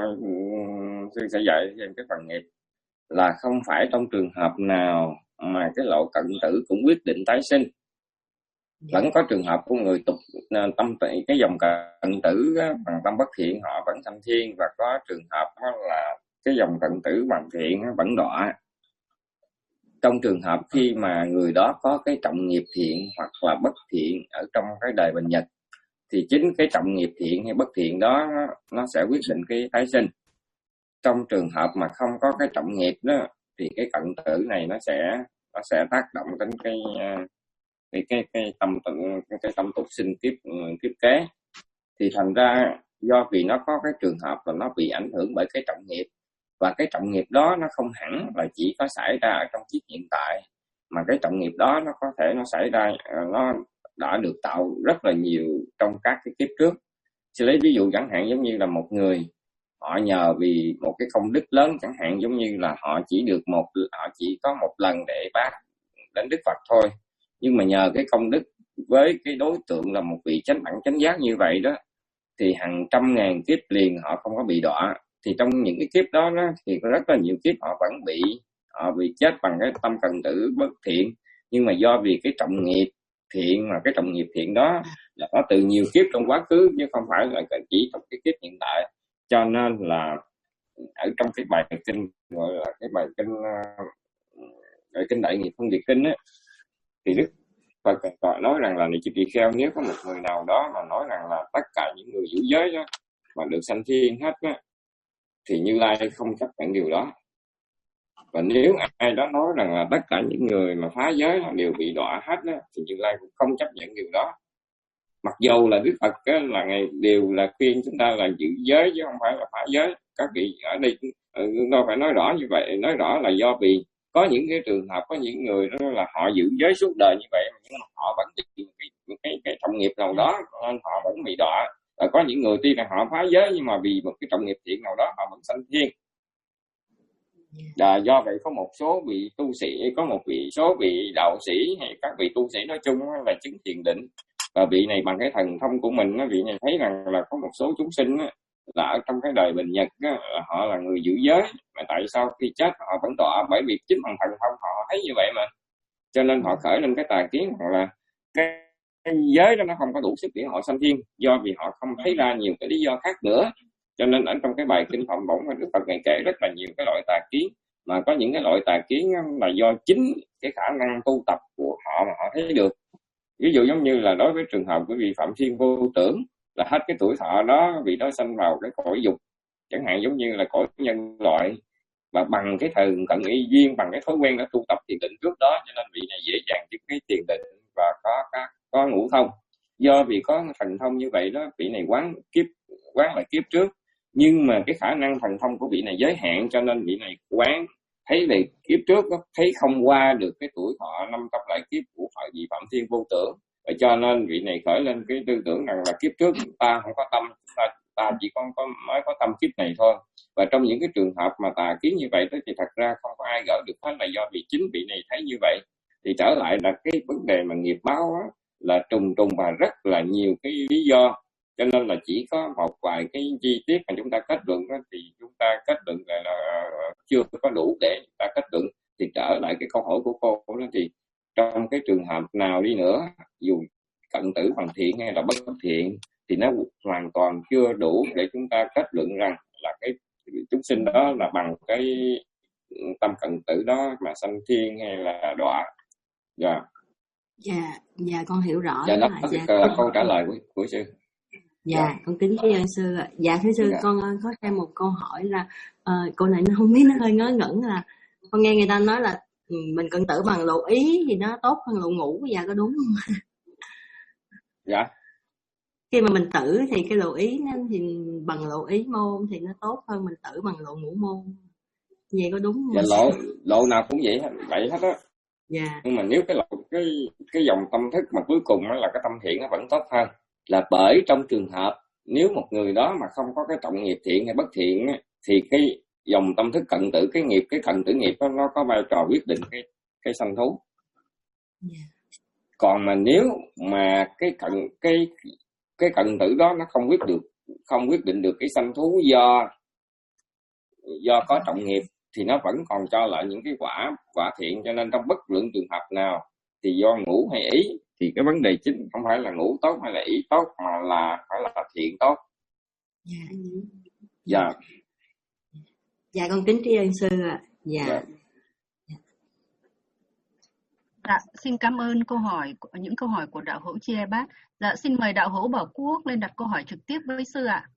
sư sẽ dạy thêm cái phần nghiệp là không phải trong trường hợp nào mà cái lộ cận tử cũng quyết định tái sinh. Vẫn có trường hợp của người tục tâm cái dòng cận tử bằng tâm bất thiện họ vẫn sanh thiên, và có trường hợp là cái dòng cận tử bằng thiện vẫn đọa. Trong trường hợp khi mà người đó có cái trọng nghiệp thiện hoặc là bất thiện ở trong cái đời bình nhật, thì chính cái trọng nghiệp thiện hay bất thiện đó nó sẽ quyết định cái tái sinh. Trong trường hợp mà không có cái trọng nghiệp đó thì cái cận tử này nó sẽ nó sẽ tác động đến cái cái cái cái tâm cái, cái tâm tục sinh kiếp kiếp kế. Thì thành ra do vì nó có cái trường hợp là nó bị ảnh hưởng bởi cái trọng nghiệp, và cái trọng nghiệp đó nó không hẳn là chỉ có xảy ra ở trong kiếp hiện tại, mà cái trọng nghiệp đó nó có thể nó xảy ra, nó đã được tạo rất là nhiều trong các cái kiếp trước. Sẽ lấy ví dụ chẳng hạn giống như là một người họ nhờ vì một cái công đức lớn, chẳng hạn giống như là họ chỉ được một họ chỉ có một lần để bác đến Đức Phật thôi, nhưng mà nhờ cái công đức với cái đối tượng là một vị chánh đẳng chánh giác như vậy đó, thì hàng trăm ngàn kiếp liền họ không có bị đọa. Thì trong những cái kiếp đó, đó thì có rất là nhiều kiếp họ vẫn bị họ bị chết bằng cái tâm cận tử bất thiện, nhưng mà do vì cái trọng nghiệp thiện, mà cái trọng nghiệp thiện đó là có từ nhiều kiếp trong quá khứ chứ không phải là chỉ trong cái kiếp hiện tại. Cho nên là ở trong cái bài kinh gọi là cái bài kinh bài kinh Đại Nghiệp Phân Biệt Kinh á, thì Đức Phật còn nói rằng là này chị tỳ kheo, nếu có một người nào đó mà nói rằng là tất cả những người giữ giới đó mà được sanh thiên hết á, thì Như Lai không chấp nhận điều đó. Và nếu ai đó nói rằng là tất cả những người mà phá giới đều bị đọa hết á, thì Như Lai cũng không chấp nhận điều đó. Mặc dù là Đức Phật á, là ngày đều là khuyên chúng ta là giữ giới chứ không phải là phá giới. Các vị ở đây chúng tôi phải nói rõ như vậy, nói rõ là do vì có những cái trường hợp, có những người đó là họ giữ giới suốt đời như vậy, nhưng mà họ vẫn bị cái, cái, cái trọng nghiệp nào đó nên họ vẫn bị đọa. Và có những người tuy là họ phá giới nhưng mà vì một cái trọng nghiệp thiện nào đó họ vẫn sanh thiên. Và do vậy có một số vị tu sĩ, có một vị số vị đạo sĩ hay các vị tu sĩ nói chung là chứng thiền định, và vị này bằng cái thần thông của mình, vị này thấy rằng là có một số chúng sinh là ở trong cái đời bình nhật họ là người giữ giới, mà tại sao khi chết họ vẫn đọa? Bởi vì chính bằng thần thông họ thấy như vậy mà, cho nên họ khởi lên cái tà kiến hoặc là cái, cái giới đó nó không có đủ sức để họ sanh thiên, do vì họ không thấy ra nhiều cái lý do khác nữa. Cho nên ở trong cái bài kinh Phạm Bổng Đức Phật ngày kể rất là nhiều cái loại tà kiến, mà có những cái loại tà kiến là do chính cái khả năng tu tập của họ mà họ thấy được. Ví dụ giống như là đối với trường hợp của vị Phạm Thiên Vô Tưởng, là hết cái tuổi thọ đó vị đó sanh vào cái cõi dục, chẳng hạn giống như là cõi nhân loại, và bằng cái thời cận y duyên, bằng cái thói quen đã tu tập thiền định trước đó, cho nên vị này dễ dàng chứng cái thiền định và có có, có ngũ thông. Do vì có thần thông như vậy đó, vị này quán kiếp quán lại kiếp trước, nhưng mà cái khả năng thần thông của vị này giới hạn, cho nên vị này quán thấy về kiếp trước đó, thấy không qua được cái tuổi thọ năm tập lại kiếp của phải vị Phạm Thiên Vô Tưởng, và cho nên vị này khởi lên cái tư tưởng rằng là kiếp trước ta không có tâm, ta, ta chỉ có, có mới có tâm kiếp này thôi. Và trong những cái trường hợp mà tà kiến như vậy đó, thì thật ra không có ai gỡ được hết, là do vì chính vị này thấy như vậy. Thì trở lại là cái vấn đề mà nghiệp báo đó, là trùng trùng và rất là nhiều cái lý do, cho nên là chỉ có một vài cái chi tiết mà chúng ta kết luận đó, thì chúng ta kết luận là, là chưa có đủ để chúng ta kết luận. Thì trở lại cái câu hỏi của cô đó, thì trong cái trường hợp nào đi nữa, dù cận tử bằng thiện hay là bất thiện, thì nó hoàn toàn chưa đủ để chúng ta kết luận rằng là cái chúng sinh đó là bằng cái tâm cận tử đó mà sanh thiên hay là đọa. Dạ. Dạ, dạ con hiểu rõ. Dạ, đó dạ. là câu trả lời của, của sư. Dạ, Dạ. con kính tri ân sư ạ. Dạ thưa sư, Dạ. con ờ, có thêm một câu hỏi là ờ, câu này nó không biết nó hơi ngớ ngẩn là con nghe người ta nói là ừ, mình cận tử bằng lộ ý thì nó tốt hơn lộ ngũ, dạ có đúng không? Dạ. Khi mà mình tử thì cái lộ ý nó thì bằng lộ ý môn thì nó tốt hơn mình tử bằng lộ ngũ môn. Vậy có đúng không? Dạ, lộ lộ nào cũng vậy hết, vậy hết á. Dạ. Nhưng mà nếu cái lộ cái cái dòng tâm thức mà cuối cùng đó là cái tâm thiện nó vẫn tốt hơn, là bởi trong trường hợp nếu một người đó mà không có cái trọng nghiệp thiện hay bất thiện á, thì cái dòng tâm thức cận tử, cái nghiệp cái cận tử nghiệp đó, nó có vai trò quyết định cái cái sanh thú. Dạ. Còn mà nếu mà cái cận cái cái cận tử đó nó không quyết được không quyết định được cái sanh thú do do có trọng nghiệp, thì nó vẫn còn cho lại những cái quả quả thiện. Cho nên trong bất luận trường hợp nào thì do ngũ hay ý, thì cái vấn đề chính không phải là ngũ tốt hay là ý tốt, mà là phải là thiện tốt. Dạ. Dạ. Dạ con kính tri ân sư ạ. Dạ. Dạ. Dạ, xin cảm ơn câu hỏi những câu hỏi của đạo hữu Chi E Bát. Dạ, xin mời đạo hữu Bảo Quốc lên đặt câu hỏi trực tiếp với sư ạ.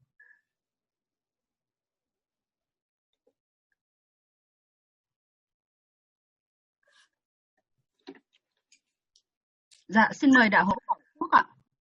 Dạ, xin mời đạo hữu Bảo Quốc ạ.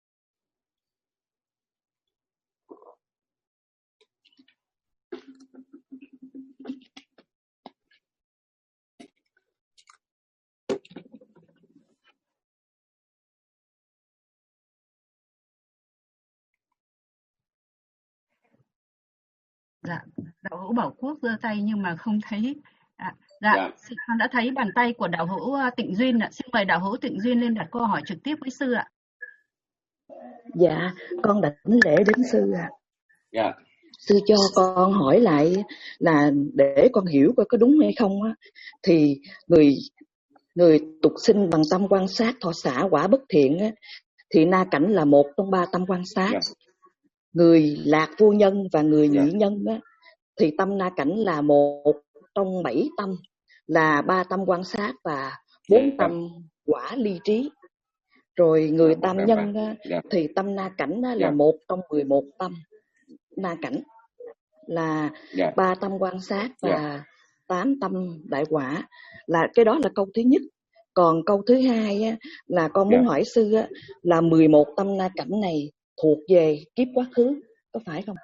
Dạ, đạo hữu Bảo Quốc giơ tay nhưng mà không thấy. À, dạ, Dạ. con đã thấy bàn tay của đạo hữu Tịnh Duyên ạ. Xin mời đạo hữu Tịnh Duyên lên đặt câu hỏi trực tiếp với sư ạ. Dạ, con đã đảnh lễ đến sư ạ. Dạ. Sư cho con hỏi lại là để con hiểu coi có đúng hay không á, thì người người tục sinh bằng tâm quan sát thọ xả quả bất thiện á, thì na cảnh là một trong ba tâm quan sát. Dạ. Người lạc vô nhân và người Dạ. nhị nhân á, thì tâm na cảnh là một trong bảy tâm, là ba tâm quan sát và bốn Dạ. tâm quả ly trí. Rồi người Dạ. tam Dạ. nhân á, Dạ. thì tâm na cảnh á, là Dạ. một trong mười một tâm na cảnh, là Dạ. ba tâm quan sát và Dạ. tám tâm đại quả. Là cái đó là câu thứ nhất. Còn câu thứ hai á, là con muốn Dạ. hỏi sư á, là mười một tâm na cảnh này thuộc về kiếp quá khứ, có phải không?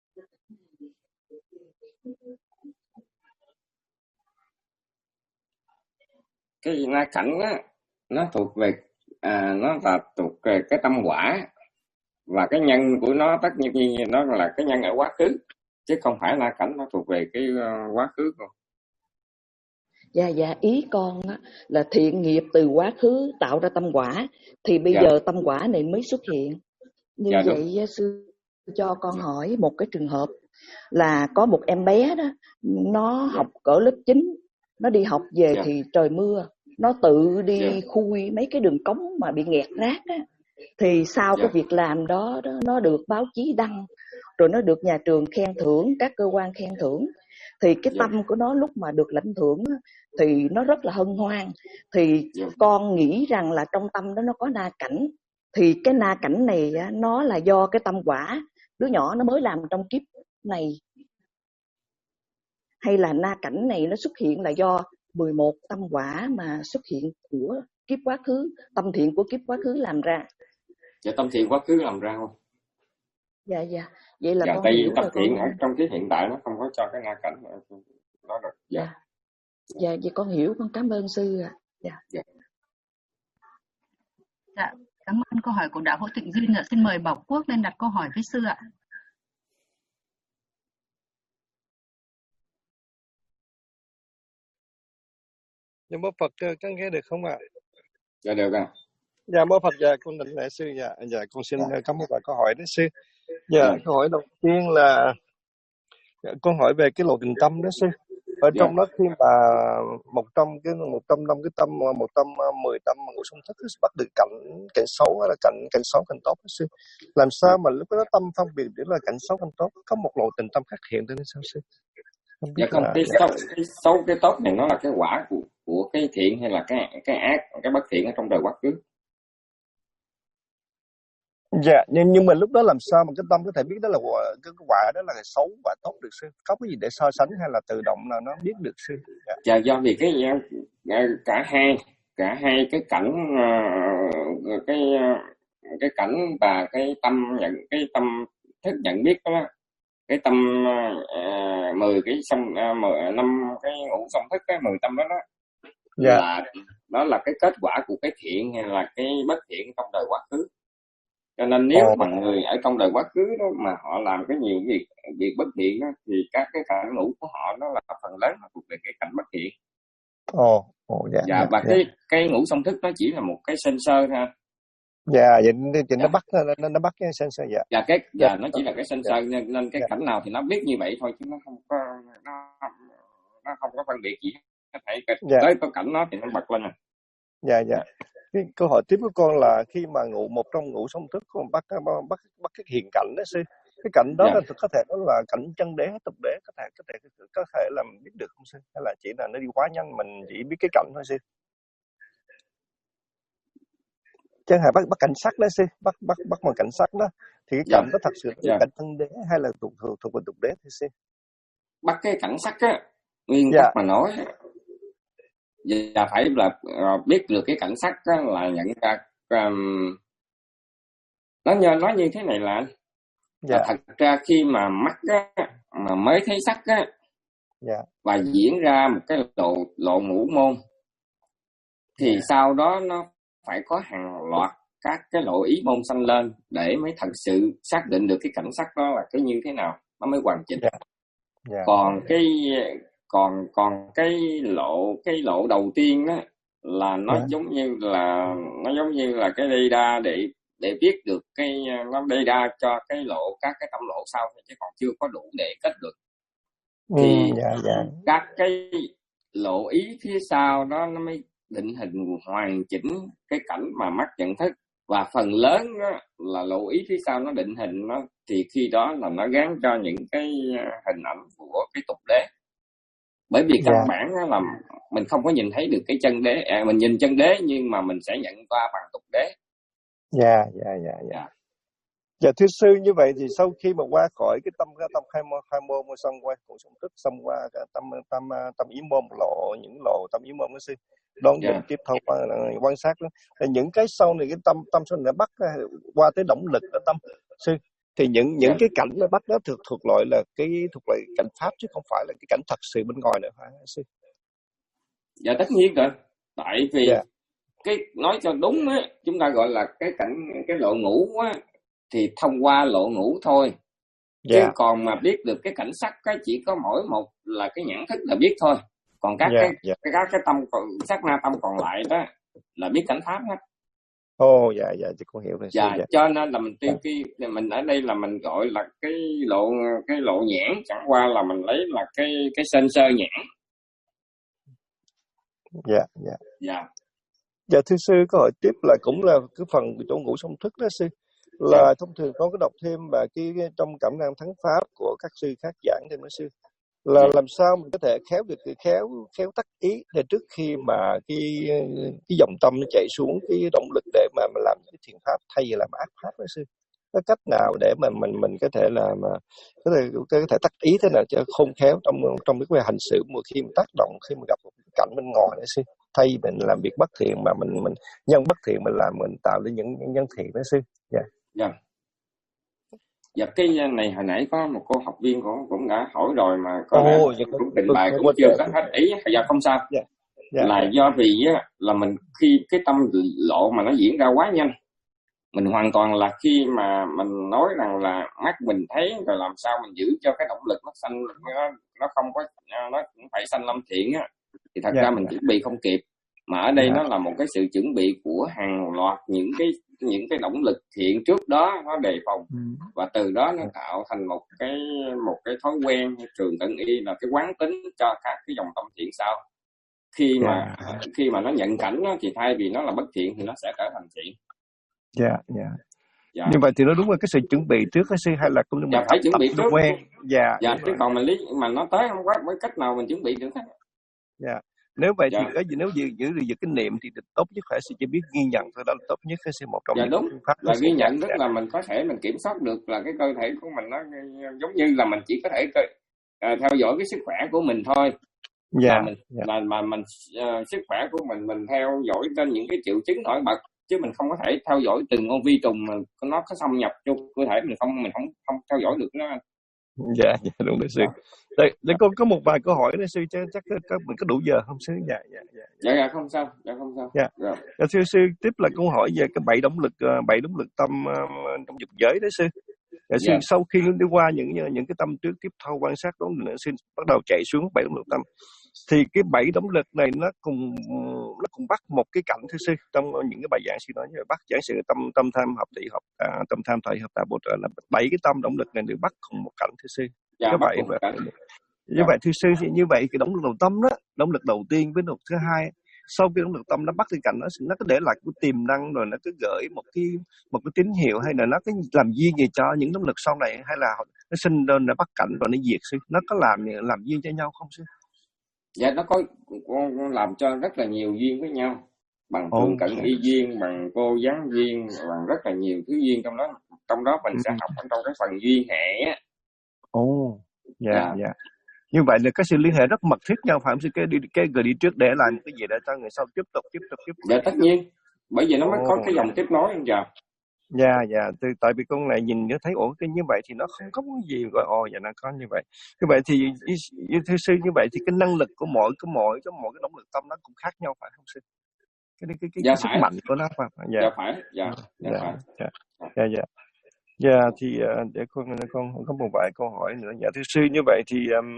Cái na cảnh á, nó thuộc về à, nó là thuộc về cái tâm quả, và cái nhân của nó tất nhiên nó là cái nhân ở quá khứ, chứ không phải na cảnh nó thuộc về cái uh, quá khứ không. Dạ dạ, ý con á, là thiện nghiệp từ quá khứ tạo ra tâm quả, thì bây Dạ. giờ tâm quả này mới xuất hiện. Như Dạ, vậy đúng. Sư cho con hỏi một cái trường hợp là có một em bé đó, nó Dạ. học cỡ lớp chín, nó đi học về Dạ. thì trời mưa, nó tự đi Dạ. khui mấy cái đường cống mà bị nghẹt rác á. Thì sau Dạ. cái việc làm đó, đó nó được báo chí đăng, rồi nó được nhà trường khen thưởng, các cơ quan khen thưởng. Thì cái Dạ. tâm của nó lúc mà được lãnh thưởng á, thì nó rất là hân hoan. Thì Dạ. con nghĩ rằng là trong tâm đó nó có na cảnh. Thì cái na cảnh này á, nó là do cái tâm quả đứa nhỏ nó mới làm trong kiếp này, hay là na cảnh này nó xuất hiện là do mười một tâm quả mà xuất hiện của kiếp quá khứ, tâm thiện của kiếp quá khứ làm ra? Dạ, tâm thiện quá khứ làm ra không? Dạ dạ, vậy là Dạ, con tại vì hiểu tâm rồi thiện con. ở trong kiếp hiện tại nó không có cho cái na cảnh đó được. Dạ. Dạ. Dạ, vậy con hiểu, con cảm ơn sư ạ. Dạ. Dạ. Dạ, cảm ơn câu hỏi của đạo hữu Tịnh Duyên ạ. Xin mời Bảo Quốc lên đặt câu hỏi với sư ạ. Dạ mô Phật, con nghe được không ạ? Dạ được à. Dạ mô Phật, dạ con đảnh lễ sư. Dạ, dạ con xin Dạ. cảm ơn bạn câu hỏi đó sư. Dạ, Dạ. câu hỏi đầu tiên là dạ, con hỏi về cái lộ trình tâm đó sư. Ở Dạ. trong đó khi mà một trăm cái một trăm năm cái tâm một trăm mười tâm ngũ sung thức bắt được cảnh cảnh xấu hay là cảnh cảnh xấu cảnh tốt đó sư. Làm sao mà lúc đó tâm phân biệt để là cảnh xấu cảnh tốt, có một lộ trình tâm khác hiện lên sao sư? Không biết Dạ không, là cái xấu cái xấu cái tốt này nó là cái quả của của cái thiện hay là cái cái ác, cái bất thiện ở trong đời quá khứ? Dạ, nhưng nhưng mà lúc đó làm sao mà cái tâm có thể biết đó là quả, cái quả đó là xấu quả tốt được sư? Có cái gì để so sánh hay là tự động là nó biết được sư? Dạ. Dạ, do vì cái cả hai cả hai cái cảnh cái cái cảnh và cái tâm nhận cái tâm thức nhận biết đó, cái tâm uh, mười cái xong uh, mười năm cái ngũ song thức cái mười tâm đó đó Dạ. là đó là cái kết quả của cái thiện hay là cái bất thiện trong đời quá khứ. Cho nên nếu mà người ở trong đời quá khứ đó mà họ làm cái nhiều việc việc bất thiện đó, thì các cái cảnh ngũ của họ nó là phần lớn nó thuộc về cái cảnh bất thiện. Ồ, ồ dạ, dạ, dạ. Và dạ. cái cái ngũ song thức nó chỉ là một cái sơ sơ thôi. Dạ, vậy thì dạ. nó bắt nó nó bắt cái sơ sơ dạ. Dạ cái dạ, nó chỉ là cái sơ sơ dạ. nên, nên cái dạ. cảnh nào thì nó biết như vậy thôi chứ nó không có nó nó không có phân biệt gì. Có thể dạ. tới có cảnh nó thì nó bật lên. À. Dạ dạ. Cái câu hỏi tiếp của con là khi mà ngủ một trong ngũ song thức con bắt bắt bắt cái hiện cảnh đó sư, cái cảnh đó dạ. là có thể đó là cảnh chân đế tục đế, có thể có thể có thể làm biết được không sư, hay là chỉ là nó đi quá nhanh mình chỉ biết cái cảnh thôi sư? Chẳng hạn bắt bắt cảnh sắc đó sư, bắt bắt bắt một cảnh sắc đó thì cái cảnh dạ. đó thật sự là dạ. cảnh chân đế hay là thuộc thuộc thuộc về tục đế thì sư? Bắt cái cảnh sắc á, nguyên dạ. tắc mà nói và phải là uh, biết được cái cảnh sắc đó là nhận ra um, nó như nói như thế này là, dạ. là thật ra khi mà mắt á, mà mới thấy sắc á, dạ. và diễn ra một cái lộ lộ ngũ môn thì dạ. sau đó nó phải có hàng loạt các cái lộ ý môn sanh lên để mới thật sự xác định được cái cảnh sắc đó là cái như thế nào, nó mới hoàn chỉnh. dạ. Dạ. còn cái còn còn cái lộ cái lộ đầu tiên đó là nó yeah. giống như là nó giống như là cái data để để biết được cái nó data cho cái lộ các cái tâm lộ sau chứ còn chưa có đủ để kết được. Thì mm, yeah, yeah. các cái lộ ý phía sau đó nó mới định hình hoàn chỉnh cái cảnh mà mắt nhận thức, và phần lớn đó là lộ ý phía sau nó định hình nó, thì khi đó là nó gắn cho những cái hình ảnh của cái tục đế. Bởi vì căn yeah. bản là mình không có nhìn thấy được cái chân đế, à, mình nhìn chân đế nhưng mà mình sẽ nhận qua bằng tục đế. Dạ, dạ, dạ, dạ. Dạ thưa sư, như vậy thì sau khi mà qua khỏi cái tâm cái tâm hai môn hai môn xong qua cũng xong tức xong qua cái tâm tâm tâm ý môn lộ những lộ tâm ý môn đó sư, đón yeah. tiếp theo uh, quan sát đó, thì những cái sau này cái tâm tâm sau này bắt qua tới động lực của tâm sư, thì những những yeah. cái cảnh nó bắt đó thuộc thuộc loại là cái thuộc loại cảnh pháp chứ không phải là cái cảnh thật sự bên ngoài nữa hả sư? Dạ tất nhiên rồi, tại vì yeah. cái nói cho đúng á, chúng ta gọi là cái cảnh cái lộ ngũ á thì thông qua lộ ngũ thôi. Yeah. Chứ còn mà biết được cái cảnh sắc á chỉ có mỗi một là cái nhãn thức là biết thôi. Còn các yeah. cái yeah. các cái tâm còn sát na tâm còn lại đó là biết cảnh pháp hết. Ồ oh, dạ dạ chị con hiểu rồi. Dạ, dạ cho nên là mình tiêu cái mình ở đây là mình gọi là cái lộ cái lộ nhãn, chẳng qua là mình lấy là cái cái sensor nhãn. Dạ dạ. Dạ. Dạ thưa sư, câu hỏi tiếp là cũng là cái phần của chỗ ngũ song thức đó sư, là yeah. thông thường con có đọc thêm và cái, cái trong cảm năng thắng pháp của các sư khác giảng thêm đó sư, là yeah. làm sao mình có thể khéo được khéo khéo tắt ý để trước khi mà cái cái dòng tâm nó chạy xuống cái động lực để mà mình làm cái thiện pháp thay vì làm ác pháp đó sư, có cách nào để mà mình mình có thể là mà có thể có thể tắt ý thế nào cho không khéo trong trong cái hành xử một khi mình tác động khi mình gặp một cái cảnh bên ngoài đó sư, thay mình làm việc bất thiện mà mình mình nhân bất thiện mình làm mình tạo ra những nhân thiện đó sư. Dạ. Yeah. Dạ. Yeah. Dạ cái này hồi nãy có một cô học viên cũng cũng đã hỏi rồi mà có oh, lẽ cũng trình bày cũng chưa có hết ý. Dạ không sao. Yeah. Yeah. Là do vì á là mình khi cái tâm lộ mà nó diễn ra quá nhanh, mình hoàn toàn là khi mà mình nói rằng là mắt mình thấy rồi làm sao mình giữ cho cái động lực nó sanh nó nó không có nó cũng phải sanh lâm thiện á, thì thật yeah. ra mình chuẩn bị không kịp, mà ở đây yeah. nó là một cái sự chuẩn bị của hàng loạt những cái những cái động lực thiện trước đó nó đề phòng, ừ. và từ đó nó tạo thành một cái một cái thói quen trường tận y là cái quán tính cho các cái dòng tâm thiện sau. Khi mà yeah. khi mà nó nhận cảnh đó, thì thay vì nó là bất thiện thì nó sẽ trở thành thiện. Dạ, yeah, dạ. Yeah. Dạ. Như vậy thì nó đúng là cái sự chuẩn bị trước hay sư, hay là cũng dạ, phải chuẩn bị trước quen. Dạ. Dạ, chứ còn mình lý mà nó tới không có với cách nào mình chuẩn bị được hết. Dạ. Nếu vậy Dạ. thì cái gì nếu giữ giữ được cái niệm thì tốt nhất phải sẽ chỉ biết ghi nhận thôi, đó là tốt nhất. Cái một trong Dạ những đúng, phương pháp đó là ghi sẽ nhận tức dạ. là mình có thể mình kiểm soát được là cái cơ thể của mình nó giống như là mình chỉ có thể uh, theo dõi cái sức khỏe của mình thôi. Dạ. Mà mình Dạ. là mà mình uh, sức khỏe của mình mình theo dõi trên những cái triệu chứng nổi bật, chứ mình không có thể theo dõi từng con vi trùng mà nó có xâm nhập vô cơ thể mình, không mình không không theo dõi được đó. Dạ, dạ đúng đấy sư. Đây, đây có có một vài câu hỏi đấy sư, chắc chắc các mình có đủ giờ không sư? Dạ dạ dạ. Dạ dạ không sao, dạ không sao. Dạ. Dạ. Dạ sư sư tiếp là câu hỏi về cái bảy động lực bảy động lực tâm uh, trong dục giới đấy sư. Dạ sư, Dạ. sau khi đi qua những những cái tâm trước tiếp theo quan sát đó nữa sư bắt đầu chạy xuống bảy động lực tâm, thì cái bảy động lực này nó cùng nó cùng bắt một cái cảnh thưa sư. Trong những cái bài giảng sư nói như bắt giảng sự tâm tâm tham hợp thị hợp à, tâm tham thị hợp tà bồ trợ là bảy cái tâm động lực này được bắt cùng một cảnh thưa sư. Dạ, Các bắt vậy cùng một cảnh. như Dạ. vậy thưa sư thì như vậy cái động lực đầu tâm đó, động lực đầu tiên với động lực thứ hai, sau khi động lực tâm nó bắt cái cảnh nó nó có để lại cái tiềm năng, rồi nó cứ gửi một cái một cái tín hiệu, hay là nó cái làm duyên gì cho những động lực sau này, hay là nó sinh lên nó bắt cảnh rồi nó diệt sư, nó có làm làm duyên cho nhau không sư? Dạ nó có làm cho rất là nhiều duyên với nhau, bằng thường Oh. cận y duyên, bằng cô gián duyên, bằng rất là nhiều thứ duyên trong đó. Trong đó mình sẽ học trong cái phần duyên hệ á. Ồ, oh. dạ Dạ. dạ. Như vậy là cái sự liên hệ rất mật thiết nhau, phải không sư? Cái đi cái người đi trước để lại một cái gì để cho người sau tiếp tục tiếp tục tiếp tục. Dạ tất nhiên, bởi vì nó mới Oh. có cái dòng tiếp nối anh giờ. Dạ dạ, từ tại vì con này nhìn nó thấy ủa cái như vậy thì nó không có cái gì gọi ồ dạ nó có như vậy. Như vậy thì như thưa sư, như vậy thì cái năng lực của mỗi cái mỗi cái mỗi cái động lực tâm nó cũng khác nhau phải không sư? Cái cái cái, Dạ cái sức mạnh của nó phải không? Dạ. Dạ phải, dạ, dạ, dạ phải. dạ dạ dạ. Dạ thì uh, để con con có một vài câu hỏi nữa. Dạ thưa sư, như vậy thì um,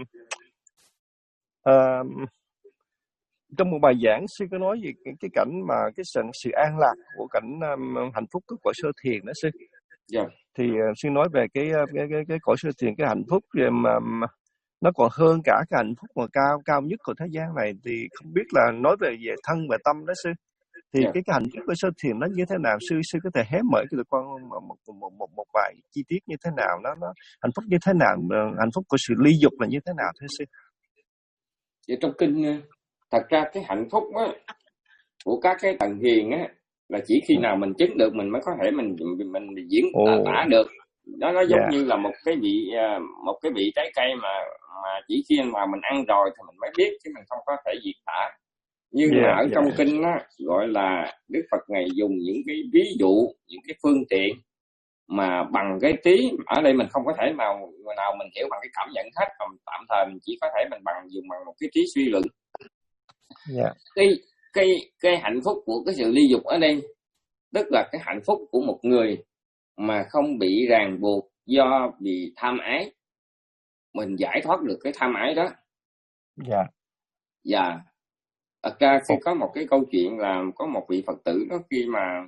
uh, trong một bài giảng sư có nói về cái, cái cảnh mà cái sự, sự an lạc của cảnh um, hạnh phúc của cõi sơ thiền đó sư. Dạ. Thì uh, sư nói về cái cái cái, cái cõi sơ thiền, cái hạnh phúc mà um, nó còn hơn cả cái hạnh phúc mà cao cao nhất của thế gian này, thì không biết là nói về về thân và tâm đó sư. Thì Yeah. cái, cái hạnh phúc của sơ thiền nó như thế nào sư? Sư có thể hé mở cho con một một, một một một vài chi tiết như thế nào, nó nó hạnh phúc như thế nào, hạnh phúc của sự ly dục là như thế nào thưa sư? Vậy trong kinh thật ra cái hạnh phúc á, của các cái tầng hiền á, là chỉ khi nào mình chứng được mình mới có thể mình mình, mình diễn tả, tả được. Đó nó giống yeah. như là một cái vị một cái vị trái cây mà mà chỉ khi mà mình ăn rồi thì mình mới biết, chứ mình không có thể diễn tả. Nhưng yeah, mà ở yeah. trong kinh á, gọi là Đức Phật Ngài dùng những cái ví dụ, những cái phương tiện mà bằng cái trí, ở đây mình không có thể nào nào mình hiểu bằng cái cảm nhận hết, mà tạm thời mình chỉ có thể mình bằng dùng bằng một cái trí suy luận. Yeah. Cái cái cái hạnh phúc của cái sự ly dục ở đây, tức là cái hạnh phúc của một người mà không bị ràng buộc do bị tham ái, mình giải thoát được cái tham ái đó. Dạ. Yeah. Dạ. Thật ra khi có một cái câu chuyện là có một vị Phật tử đó, khi mà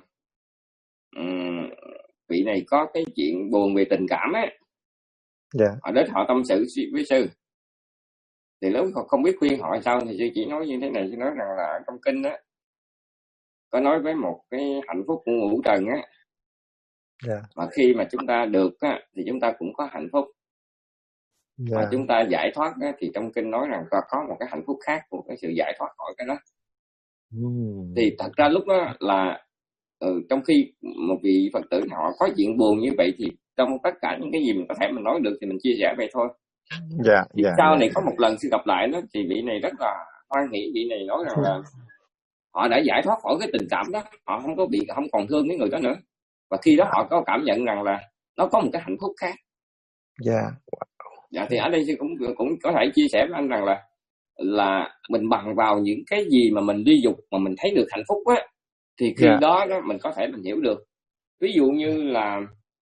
um, vị này có cái chuyện buồn về tình cảm á, dạ. Họ đến họ tâm sự với sư, thì lúc không biết khuyên họ sao thì sư chỉ nói như thế này, sư nói rằng là trong kinh á có nói với một cái hạnh phúc của ngũ trần á, dạ. Mà khi mà chúng ta được á thì chúng ta cũng có hạnh phúc. Dạ. Mà chúng ta giải thoát á, thì trong kinh nói rằng có, có một cái hạnh phúc khác của cái sự giải thoát khỏi cái đó. Ừ. Thì thật ra lúc đó là ừ, trong khi một vị Phật tử họ có chuyện buồn như vậy, thì trong tất cả những cái gì mình có thể mình nói được thì mình chia sẻ vậy thôi. Dạ, thì dạ, sau này dạ. Có một lần sư gặp lại đó, thì vị này rất là hoan hỷ. Vị này nói rằng là họ đã giải thoát khỏi cái tình cảm đó, họ không có bị không còn thương cái người đó nữa, và khi đó họ có cảm nhận rằng là nó có một cái hạnh phúc khác. Dạ. Dạ thì ở đây sư cũng cũng có thể chia sẻ với anh rằng là là mình bằng vào những cái gì mà mình ly dục mà mình thấy được hạnh phúc á, thì khi yeah. đó đó mình có thể mình hiểu được. Ví dụ như là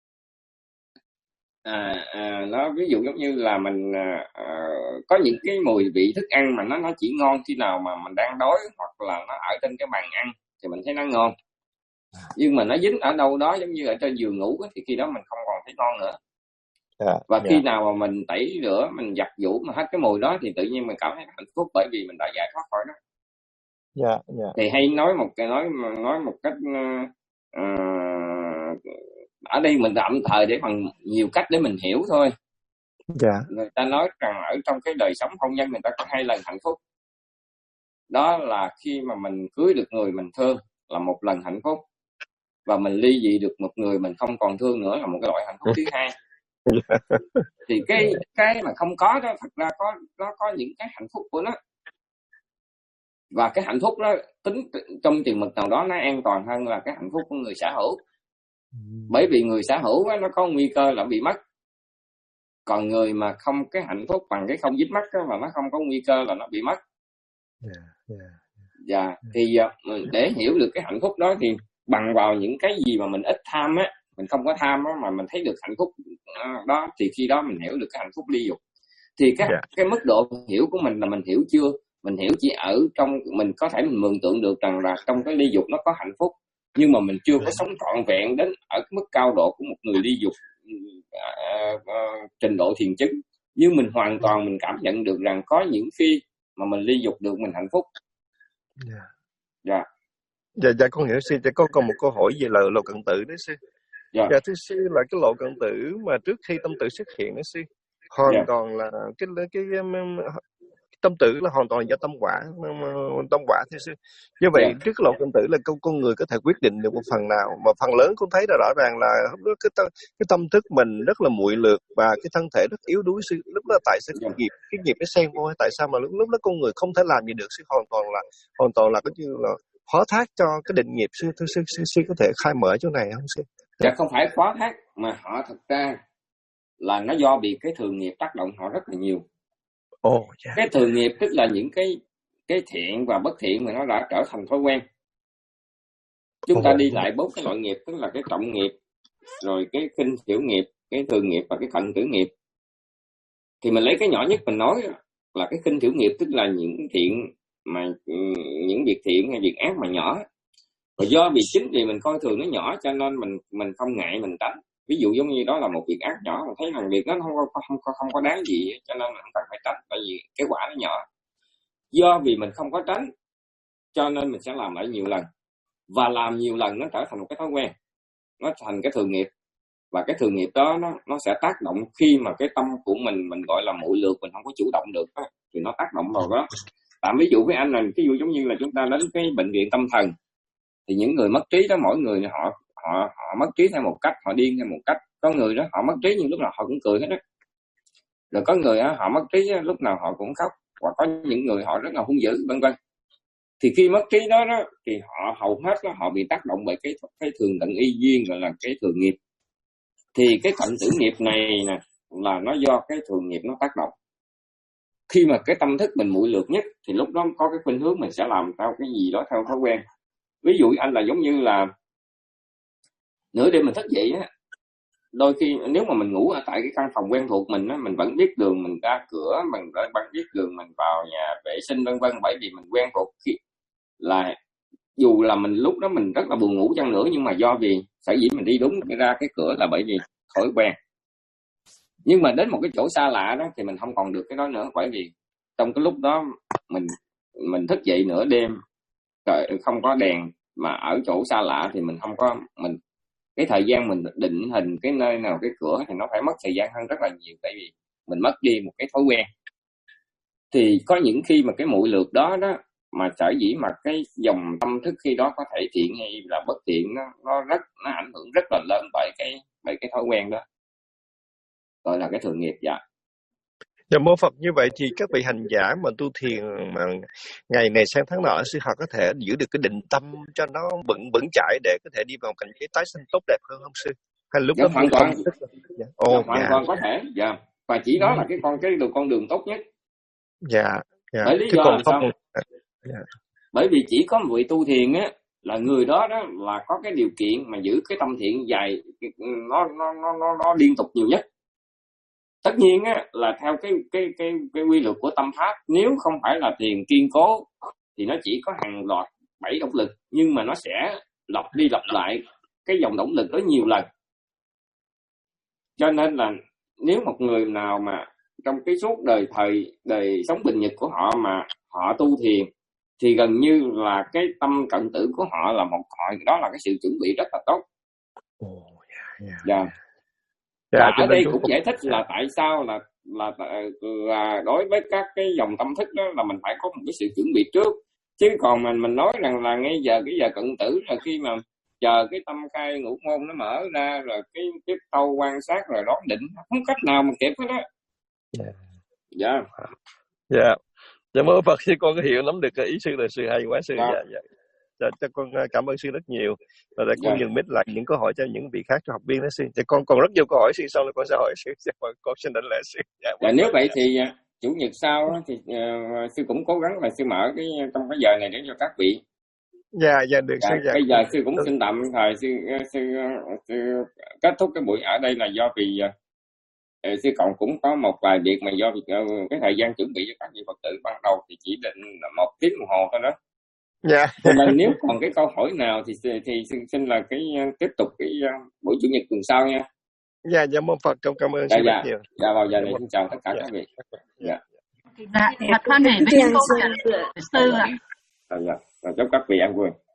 à, à, nó ví dụ giống như là mình à, à, có những cái mùi vị thức ăn mà nó nó chỉ ngon khi nào mà mình đang đói, hoặc là nó ở trên cái bàn ăn thì mình thấy nó ngon, nhưng mà nó dính ở đâu đó giống như ở trên giường ngủ thì khi đó mình không còn thấy ngon nữa. Yeah, và yeah. khi nào mà mình tẩy rửa, mình giặt giũ mà hết cái mùi đó thì tự nhiên mình cảm thấy hạnh phúc, bởi vì mình đã giải thoát khỏi đó. Yeah, yeah. Thì hay nói một cái nói nói một cách uh, ở đây mình tạm thời để bằng nhiều cách để mình hiểu thôi. Yeah. Người ta nói rằng ở trong cái đời sống hôn nhân người ta có hai lần hạnh phúc. đó là khi mà mình cưới được người mình thương là một lần hạnh phúc, và mình ly dị được một người mình không còn thương nữa là một cái loại hạnh phúc thứ hai. Thì cái cái mà không có đó, thật ra có nó có những cái hạnh phúc của nó, và cái hạnh phúc đó tính trong chừng mực nào đó nó an toàn hơn là cái hạnh phúc của người sở hữu. Bởi vì người sở hữu đó, nó có nguy cơ là bị mất, còn người mà không cái hạnh phúc bằng cái không dính mắc đó, là nó không có nguy cơ là nó bị mất. Yeah, yeah. Dạ, thì để hiểu được cái hạnh phúc đó thì bằng vào những cái gì mà mình ít tham á, mình không có tham á, mà mình thấy được hạnh phúc đó, thì khi đó mình hiểu được cái hạnh phúc ly dục. Thì cái yeah. cái mức độ hiểu của mình là mình hiểu chưa? Mình hiểu chỉ ở trong, mình có thể mình mường tượng được rằng là trong cái ly dục nó có hạnh phúc, nhưng mà mình chưa có sống trọn vẹn đến ở mức cao độ của một người ly dục uh, uh, trình độ thiền chứng. Nhưng mình hoàn toàn mình cảm nhận được rằng có những khi mà mình ly dục được mình hạnh phúc. Dạ. Dạ. Dạ, dạ con hiểu sư. Dạ, con còn một câu hỏi về là lộ cận tử đấy sư. Dạ. Dạ thưa sư, là cái lộ cận tử mà trước khi tâm tử xuất hiện đó sư, hoàn dạ. toàn là cái cái, cái, cái tâm tử là hoàn toàn do tâm quả, tâm quả thưa sư. Như vậy yeah. trước lộ cận tử là con con người có thể quyết định được một phần nào, mà phần lớn con thấy là rõ ràng là cái tâm, cái tâm thức mình rất là muội lược và cái thân thể rất yếu đuối sư. Lúc đó tại sao yeah. cái nghiệp cái nghiệp nó xen vô, tại sao mà lúc lúc đó con người không thể làm gì được sư, hoàn toàn là hoàn toàn là cái như là phó thác cho cái định nghiệp sư. Thưa sư, sư, sư có thể khai mở chỗ này không sư? Dạ, không phải phó thác mà họ thật ra là nó do bị cái thường nghiệp tác động họ rất là nhiều. Oh, yeah. Cái thường nghiệp tức là những cái cái thiện và bất thiện mà nó đã trở thành thói quen. Chúng oh. ta đi lại bốn cái loại nghiệp, tức là cái trọng nghiệp, rồi cái khinh thiểu nghiệp, cái thường nghiệp và cái cận tử nghiệp. Thì mình lấy cái nhỏ nhất mình nói là cái khinh thiểu nghiệp, tức là những thiện mà những việc thiện hay việc ác mà nhỏ. Và do vì chính vì mình coi thường nó nhỏ cho nên mình mình không ngại mình tránh. Ví dụ giống như đó là một việc ác nhỏ, mình thấy rằng việc đó không có không có không có đáng gì, cho nên mình không cần phải tránh, tại vì cái quả nó nhỏ. Do vì mình không có tránh cho nên mình sẽ làm lại nhiều lần, và làm nhiều lần nó trở thành một cái thói quen, nó thành cái thường nghiệp. Và cái thường nghiệp đó nó nó sẽ tác động khi mà cái tâm của mình mình gọi là muội lược, mình không có chủ động được đó, thì nó tác động vào đó. Tạm ví dụ với anh là ví dụ giống như là chúng ta đến cái bệnh viện tâm thần, thì những người mất trí đó, mỗi người họ họ họ mất trí theo một cách, họ điên theo một cách. Có người đó họ mất trí nhưng lúc nào họ cũng cười hết á, rồi có người đó, họ mất trí lúc nào họ cũng khóc, hoặc có những người họ rất là hung dữ, vân vân. Thì khi mất trí đó, đó thì họ hầu hết đó, họ bị tác động bởi cái cái thường tận y duyên, gọi là cái thường nghiệp. Thì cái cận tử nghiệp này nè là nó do cái thường nghiệp nó tác động. Khi mà cái tâm thức mình muội lược nhất thì lúc đó có cái khuynh hướng mình sẽ làm theo cái gì đó theo thói quen. Ví dụ anh là giống như là nửa đêm mình thức dậy á, đôi khi nếu mà mình ngủ ở tại cái căn phòng quen thuộc mình á, mình vẫn biết đường mình ra cửa, mình vẫn biết đường mình vào nhà vệ sinh vân vân, bởi vì mình quen thuộc. Khi là dù là mình lúc đó mình rất là buồn ngủ chăng nữa, nhưng mà do vì sở dĩ mình đi đúng ra cái cửa là bởi vì thói quen. Nhưng mà đến một cái chỗ xa lạ đó thì mình không còn được cái đó nữa, bởi vì trong cái lúc đó mình mình thức dậy nửa đêm, không có đèn, mà ở chỗ xa lạ thì mình không có mình cái thời gian mình định hình cái nơi nào cái cửa thì nó phải mất thời gian hơn rất là nhiều, tại vì mình mất đi một cái thói quen. Thì có những khi mà cái muội lược đó đó mà sở dĩ mà cái dòng tâm thức khi đó có thể thiện hay là bất thiện, nó nó rất nó ảnh hưởng rất là lớn bởi cái bởi cái thói quen đó, gọi là cái thường nghiệp. Dạ. Dạ mô Phật, như vậy thì các vị hành giả mà tu thiền mà ngày này sang tháng nọ, sư họ có thể giữ được cái định tâm cho nó vững vững chãi để có thể đi vào cảnh giới tái sinh tốt đẹp hơn không sư? Hay lúc dạ, đó hoàn toàn không... dạ. Ồ, dạ, hoàn dạ. toàn có thể. Dạ. Và chỉ đó là cái con cái đường con đường tốt nhất. Dạ. Dạ. Bởi lý Thế do còn là sao? không... dạ. Bởi vì chỉ có một vị tu thiền á là người đó đó là có cái điều kiện mà giữ cái tâm thiện dài, nó nó nó nó, nó liên tục nhiều nhất. Tất nhiên á là theo cái cái cái cái quy luật của tâm pháp, nếu không phải là thiền kiên cố thì nó chỉ có hàng loạt bảy động lực, nhưng mà nó sẽ lặp đi lặp lại cái dòng động lực đó nhiều lần. Cho nên là nếu một người nào mà trong cái suốt đời thời đời sống bình nhật của họ mà họ tu thiền thì gần như là cái tâm cận tử của họ là một họ đó là cái sự chuẩn bị rất là tốt. Oh, yeah, yeah. Dạ. Dạ, và ở đây cũng cũng... giải thích là tại sao là, là là đối với các cái dòng tâm thức đó là mình phải có một cái sự chuẩn bị trước. chứ còn mình mình nói rằng là ngay giờ cái giờ cận tử là khi mà chờ cái tâm khai ngũ môn nó mở ra rồi cái cái câu quan sát rồi đón định, không cách nào mà kịp hết đó. Dạ. Dạ. Dạ. Dạ mơ Phật, sư con có hiểu lắm được cái ý sư, là sư hay quá sư. Dạ. Dạ, dạ. Dạ, cho con cảm ơn sư rất nhiều. Và để con Dạ. nhường mic lại những câu hỏi cho những vị khác, cho học viên đó sư. Dạ, con còn rất nhiều câu hỏi sư, sau này con sẽ hỏi sư. Dạ, con xin đảnh lễ sư. Dạ, dạ, nếu vậy thì chủ nhật sau thì uh, sư cũng cố gắng là sư mở cái trong cái giờ này để cho các vị. Dạ, dạ được dạ, sư. Dạ. Bây giờ sư cũng xin tạm thời sư, sư, sư kết thúc cái buổi ở đây là do vì uh, sư còn cũng có một vài việc mà do vì uh, cái thời gian chuẩn bị cho các vị Phật tử ban đầu thì chỉ định là một tiếng đồng hồ thôi đó. Dạ. Cho nên nếu còn cái câu hỏi nào thì thì xin, xin là cái tiếp tục cái uh, buổi chủ nhật tuần sau nha. Dạ, dạ mô Phật, con cảm ơn dạ, sư dạ. rất nhiều. Dạ, vào giờ này xin chào tất cả dạ. các vị. Dạ. Dạ, thật hoan hỉ với câu trả lời của sư ạ. Dạ, dạ. Chúc các vị ăn vui.